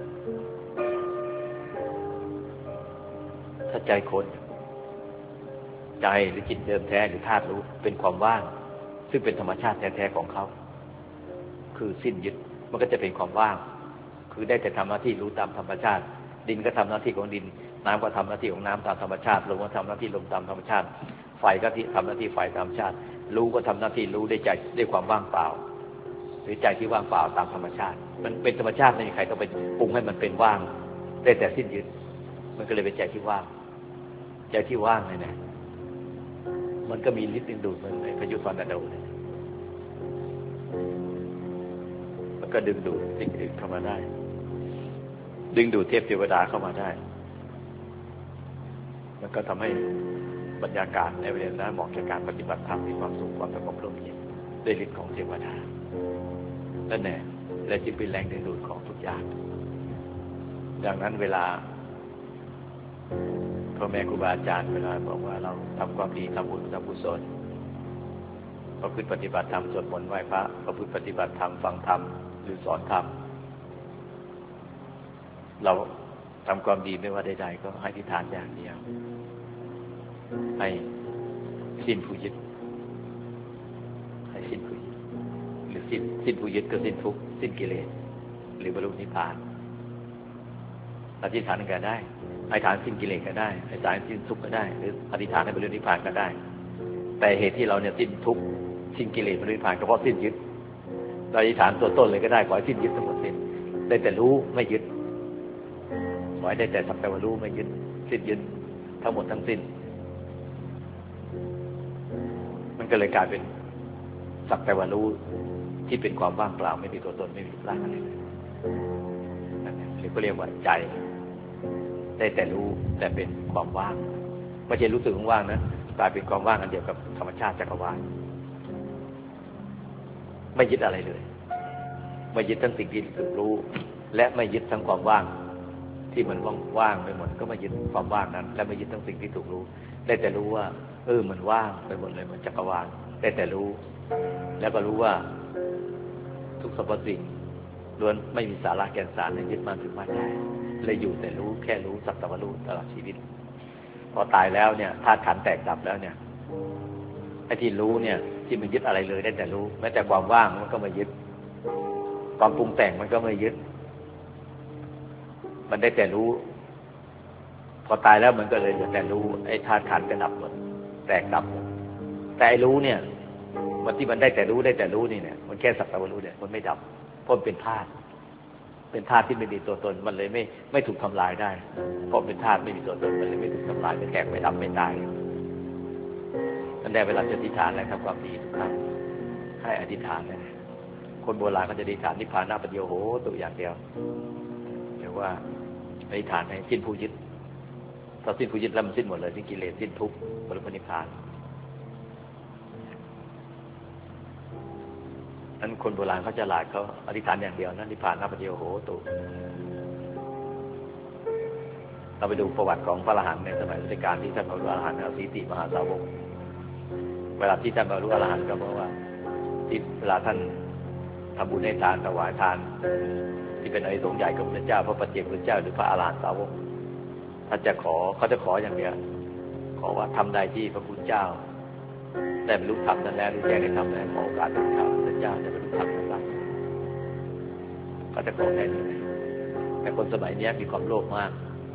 ถ้าใจคนใจหรือจิตเดิมแท้หรือธาตุรู้เป็นความว่างซึ่งเป็นธรรมชาติแท้ๆของเขาคือสิ้นยึดมันก็จะเป็นความว่างคือได้แต่ทำหน้าที่รู้ตามธรรมชาติดินก็ทำหน้าที่ของดินน้ำก็ทำหน้าที่ของน้ำตามธรรมชาติลมก็ทำหน้าที่ลมตามธรรมชาติไฟก็ทำหน้าที่ไฟตามธรรมชาติรู้ก็ทำหน้าที่รู้ด้วยใจด้วยความว่างเปล่าหรือใจที่ว่างเปล่าตามธรรมชาติมันเป็นธรรมชาติไม่มีใครต้องไปปรุงให้มันเป็นว่างได้แต่สิ้นยึดมันก็เลยเป็นใจที่ว่างใจที่ว่างเนี่ยมันก็มีฤทธิ์ดึงดูดมันในพยุทธวรรณโดเนี่ยมันก็ดึงดูดสิ่งอื่นเข้ามาได้ดึงดูดเทพเทวดาเข้ามาได้มันก็ทำให้บรรยากาศในเวลานั้นเหมาะแก่การปฏิบัติธรรมมีความสุขความสงบร่มเย็นด้วยฤทธิ์ของเทวดานั่นแหละและจึงเป็นแรงดึงดูดของทุกอย่างดังนั้นเวลาพ่อแม่ครูบาอาจารย์เวลาบอกว่าเราทำความดีทำบุญทำกุศลประพฤติปฏิบัติธรรมสวดมนต์ไหว้พระประพฤติปฏิบัติธรรมฟังธรรมหรือสอนธรรมเราทำความดีไม่ว่าใดๆก็ให้อธิษฐานอย่างเดียวให้สิ้นผู้ยึดให้สิ้นผู้ยึดหรือสิ้นผู้ยึดก็สิ้นทุกข์สิ้นกิเลสหรือบรรลุนิพพานอธิษฐานก็ได้อธิษฐานสิ้นกิเลสก็ได้อธิษฐานสิ้นทุกข์ก็ได้หรืออธิษฐานให้บรรลุนิพพานก็ได้แต่เหตุที่เราเนี่ยสิ้นทุกข์สิ้นกิเลสบรรลุนิพพานก็เพราะสิ้นยึดอธิษฐานตัวต้นเลยก็ได้ขอให้สิ้นยึดทั้งหมดสิ้นได้แต่รู้ไม่ยึดขอให้ได้แต่สักแต่ว่ารู้ไม่ยึดสิ้นยึดทั้งหมดทั้งสิ้นมันก็เลยกลายเป็นสักแต่ว่ารู้ที่เป็นความว่างเปล่าไม่มีตัวตนไม่มีรูปร่างอะไรเลยนั่นเองเขาเรียกว่าใจได้แต่รู้แต่เป็นความว่างไม่ใช่รู้สึกว่างนะกลายเป็นความว่างอันเดียวกับธรรมชาติจักรวาลไม่ยึดอะไรเลยไม่ยึดทั้งสิ่งที่ถูกรู้และไม่ยึดทั้งความว่างที่มันว่างไปหมดก็ไม่ยึดความว่างนั้นและไม่ยึดทั้งสิ่งที่ถูกรู้ได้แต่รู้ว่ามันว่างไปหมดเลยมันจักรวาลได้แต่รู้แล้วก็รู้ว่าทุกสรรพสิ่งล้วนไม่มีสาระแก่นสารในยึดมั่นถือมั่นได้เลยอยู่แต่รู้แค่รู้สักแต่ว่ารู้ตลอดชีวิตพอตายแล้วเนี่ยธาตุขันธ์แตกดับแล้วเนี่ยไอ้ที่รู้เนี่ยที่มันยึดอะไรเลยได้แต่รู้แม้แต่ความว่างมันก็ไม่ยึดความปรุงแต่งมันก็ไม่ยึดมันได้แต่รู้พอตายแล้วมันก็เลยเหลือแต่รู้ไอ้ธาตุขันธ์ก็ดับหมดแตกดับหมดแต่ไอ้รู้เนี่ยมันที่มันได้แต่รู้นี่เนี่ยมันแค่สักแต่ว่ารู้เนี่ยมันไม่ดับเพราะมันเป็นธาตุที่ไม่มีตัวตนมันเลยไม่ถูกทำลายได้เพราะเป็นธาตุไม่มีตัวตนมันเลยไม่ถูกทำลายไม่แตกไม่ดับไม่ตายนั่นแหละเวลาจะอธิษฐานอะไรทำความดีทุกครั้งให้อธิษฐานนะคนโบราณก็จะอธิษฐานนิพพานะปัจโยโหตุอย่างเดียวเรียกว่าอธิษฐานให้สิ้นผู้ยึดถ้าสิ้นผู้ยึดแล้วมันสิ้นหมดเลยสิ้นกิเลสสิ้นทุกข์บรรลุนิพพานนั้นคนโบราณเขาฉลาดเขาอธิษฐานอย่างเดียวนะนิพพานะปัจโยโหตุเราไปดูประวัติของพระอรหันต์ในสมัยรัชกาลที่ท่านบรรลุอรหันต์สีติมหาสาวกเวลาที่ท่านบรรลุอรหันต์ก็บอกว่าที่เวลาท่านทำบุญให้ทานถวายทานที่เป็นอานิสงส์ใหญ่กับพระเจ้าพระปัจเจกพุทธเจ้าหรือพระอรหันต์สาวกท่านจะขอเขาจะขออย่างเดียวขอว่าทำใดที่พระพุทธเจ้าได้บรรลุธรรมนั้นแล้วรู้แจ้งในธรรมนั้นขอโอกาสเป็นข้าพระเจ้าจะบรรลุธรรมนั้นบ้างเขาจะขอแค่นี้แต่คนสมัยนี้มีความโลภมาก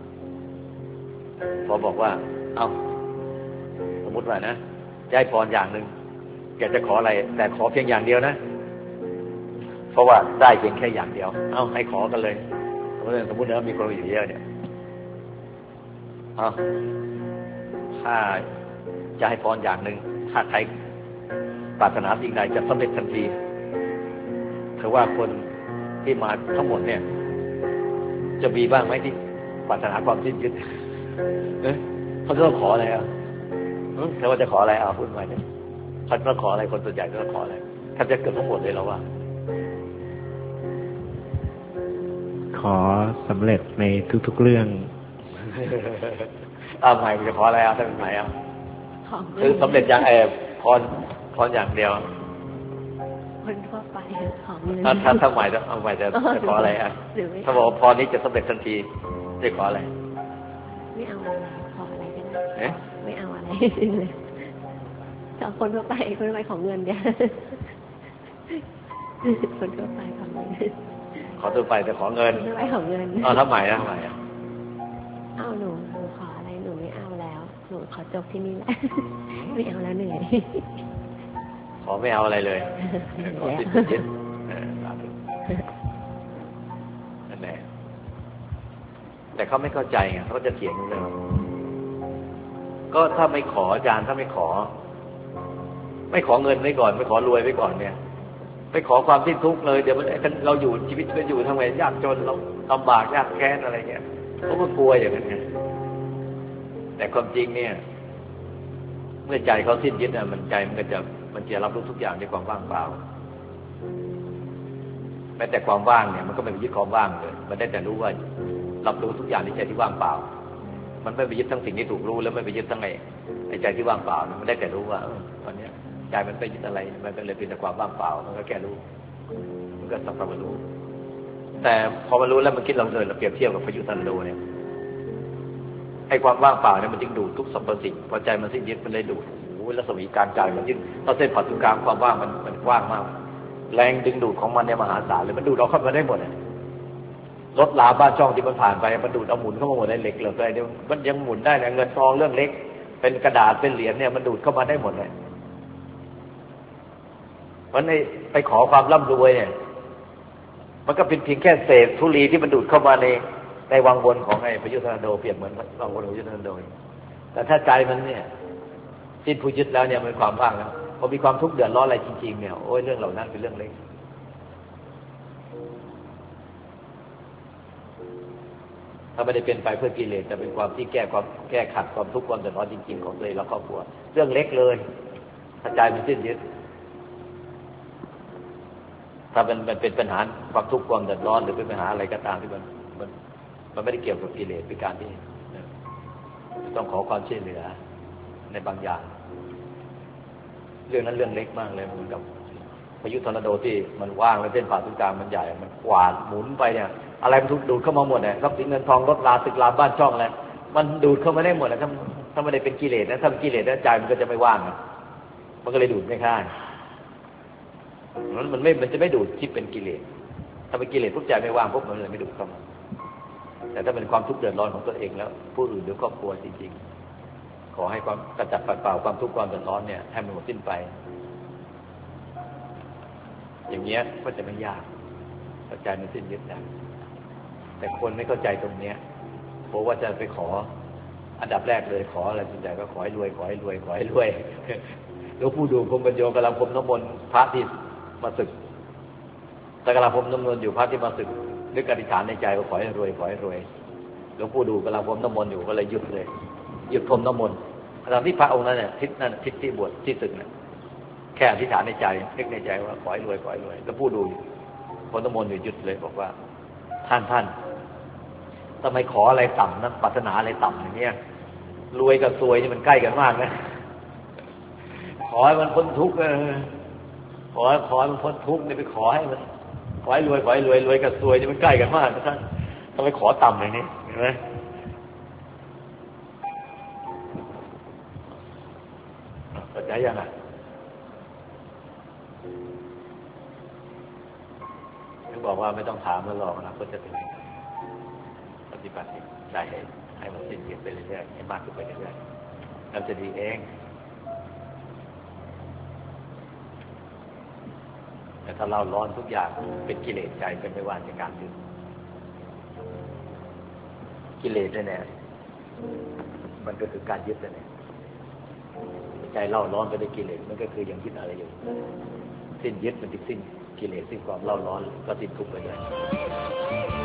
พอบอกว่าสมมติว่านะจะให้พรอย่างหนึ่งแกจะขออะไรแต่ขอเพียงอย่างเดียวนะเพราะว่าได้เพียงแค่อย่างเดียวให้ขอกันเลยสมมตินะมีคนอยู่เยอะเนี่ยถ้าจะให้พรอย่างหนึ่งถ้าใครปรารถนาสิ่งใดจะสำเร็จทันทีถือว่าคนที่มาทั้งหมดเนี่ยจะมีบ้างไหมที่ปรารถนาความสิ้นยึดเขาจะขออะไรเขาว่าจะขออะไรพูดมาเนี่ยเขาจะขออะไรคนส่วนใหญ่จะขออะไรถ้าจะเกิดทั้งหมดเลยเราว่าขอสำเร็จในทุกๆเรื่องใหม่จะขออะไรถ้าเป็นใหม่คือสำเร็จอย่างพรอย่างเดียวคนทั่วไปของเงินถ้าใหม่จะขออะไรถ้าบอกพรนี้จะสำเร็จทันทีจะขออะไรไม่เอาอะไรขออะไรก็ได้ไม่เอาอะไรสิ้นเลยแต่คนทั่วไปของเงินเนี่ยคนทั่วไปของเงินขอทั่วไปแต่ขอเงินทั่วไปของเงินทำไมหนูขหนูขอจบที่นี่แหละ ไม่เอาแล้วเหนื่อยขอไม่เอาอะไรเลยขอสิ้นสุดนั่นแหละแต่เขาไม่เข้าใจไงเขาจะเถียงเรื่องก็ถ้าไม่ขออาจารย์ถ้าไม่ขอเงินไว้ก่อนไม่ขอรวยไว้ก่อนเนี่ยไม่ขอความสิ้นทุกข์เลยเดี๋ยวเราอยู่ชีวิตก็อยู่ทำไงยากจนเราลำบากยากแค้นอะไรเงี้ยเขาก็กลัวอย่างนั้นไงแต่ความจริงเนี่ยเมื่อใจเขาสิ้นยึดน่ะมันจะรับรู้ทุกอย่างในความว่างเปล่าแม้แต่ความว่างเนี่ยมันก็ไม่ไปยึดความว่างเลยมันได้แต่รู้ว่ารับรู้ทุกอย่างในใจที่ว่างเปล่ามันไม่ไปยึดทั้งสิ่งที่ถูกรู้แล้วไม่ไปยึดทั้งไอ้ใจที่ว่างเปล่ามันได้แต่รู้ว่าตอนนี้ใจมันไปยึดอะไรมันเป็นเลยเป็นแต่ความว่างเปล่ามันก็แค่รู้มันก็สักแต่ว่ารู้แต่พอมันรู้แล้วมันคิดเราเปรียบเทียบกับพายุทอร์นาโดเนี่ยไอ้ความว่างเปล่าเนี่ยมันจึงดูดทุกสรรพสิ่งพอใจมันสิ้นยึดมันเลยดูดรัศมีการกายมันยิ่งถ้าเส้นผ่าศูนย์กลางความว่างมันกว้างมากแรงดึงดูดของมันเนี่ยมหาศาลเลยมันดูดเราเข้ามาได้หมดเลยรถลาบ้านช่องที่มันผ่านไปมันดูดเอาหมุนเข้ามาหมดเลยเหล็กเหลืออะไรเนี่ยมันยังหมุนได้เลยเงินทองเรื่องเล็กเป็นกระดาษเป็นเหรียญเนี่ยมันดูดเข้ามาได้หมดเลยมันไปขอความร่ำรวยเนี่ยมันก็เป็นเพียงแค่เศษธุลีที่มันดูดเข้ามาในวังวนของไอ้พายุทอร์นาโดเปรียบเหมือนวังวนของพายุทอร์นาโดแต่ถ้าใจมันเนี่ยสิ้นผู้ยึดแล้วเนี่ยมันความว่างแล้วพอมีความทุกข์เดือดร้อนอะไรจริงๆเนี่ยโอ้ยเรื่องเหล่านั้นเป็นเรื่องเล็กถ้าไม่ได้เป็นไปเพื่อกิเลสแต่เป็นความที่แก้ขัดความทุกข์ความเดือดร้อนจริงๆของตัวเองและครอบครัวเรื่องเล็กเลยถ้าใจมันสิ้นยึดถ้ามันเป็นปัญหาความทุกข์ความเดือดร้อนหรือเป็นปัญหาอะไรก็ตามที่มันไม่ได้เกี่ยวกับกิเลสเป็นการที่ต้องขอความช่วยเหลือในบางอย่างเรื่องนั้นเรื่องเล็กมากเลยเหมือนกับพายุทอร์นาโดที่มันว่างแล้วเส้นผ่าศูนย์กลางมันใหญ่มันกวาดหมุนไปเนี่ยอะไรมันถูกดูดเข้ามาหมดเลยทรัพย์สินเงินทองรถราตึกรามบ้านช่องอะไรมันดูดเข้ามาได้หมดเลยถ้าไม่ได้เป็นกิเลสนะถ้าเป็นกิเลสแล้วใจมันก็จะไม่ว่างมันก็เลยดูดไม่ได้มันจะไม่ดูดที่เป็นกิเลสถ้าเป็นกิเลสพวกใจไม่ว่างพวกมันเลยไม่ดูดเข้ามาแต่ถ้าเป็นความทุกข์เดือดร้อนของตัวเองแล้วผู้อื่นหรือครอบครัวจริงๆขอให้ความกระจัดปัดเป่าความทุกข์ความเดือดร้อนเนี่ยให้มันหมดสิ้นไปอย่างเงี้ยก็จะไม่ยากเข้าใจมันสิ้นยึดได้แต่คนไม่เข้าใจตรงเนี้ยเพราะว่าจะไปขออันดับแรกเลยขออะไรส่วนใหญ่ก็ขอให้รวยขอให้รวยขอให้รวยหลวงปู่ดูลย์พรหมปัญโยกำลังพรมน้ำมนต์พระที่มาศึกแต่กำลังพรมน้ำมนต์อยู่พระที่มาศึกนึกอธิษฐานในใจว่าขอให้รวยขอให้รวยหลวงปู่ดูลย์กำลังพรมน้ำมนต์อยู่ก็เลยหยุดเลยหยุดพรมน้ำมนต์ขณะที่พระองค์นั้นเนี่ยทิศที่บวชที่ศึกเนี่ยแค่อธิษฐานในใจนึกในใจว่าขอให้รวยขอให้รวยแล้วผู้ดูพรมน้ำมนต์อยู่หยุดเลยบอกว่าท่านทำไมขออะไรต่ำนะปรารถนาอะไรต่ำอย่างเงี้ยรวยกับซวยนี่มันใกล้กันมากนะขอให้มันพ้นทุกข์ขอให้มันพ้นทุกข์นี่ไปขอให้มันขอให้รวยขอให้รวยกับซวยนี่มันใกล้กันมากนะท่านทำไมขอต่ำอย่างนี้เห็นไหมเข้าใจยังอ่ะถึงบอกว่าไม่ต้องถามแล้วหรอกนะก็จะถึงปฏิบัติใจให้มันสิ้นยึดไปเรื่อยๆให้มากขึ้นไปเรื่อยๆแล้วจะดีเองแต่ถ้าเราร้อนทุกอย่างเป็นกิเลสใจเป็นไม่ว่าในการดึงกิเลสเนี่ยมันก็คือการยึดเนี่ยใจเล่าร้อนไปด้วยกิเลสมันก็คือยังยึดอะไรอยู่สิ้นยึดมันถึงสิ้นกิเลสสิ้นความเล่าร้อนก็สิ้นทุกข์ไปเลย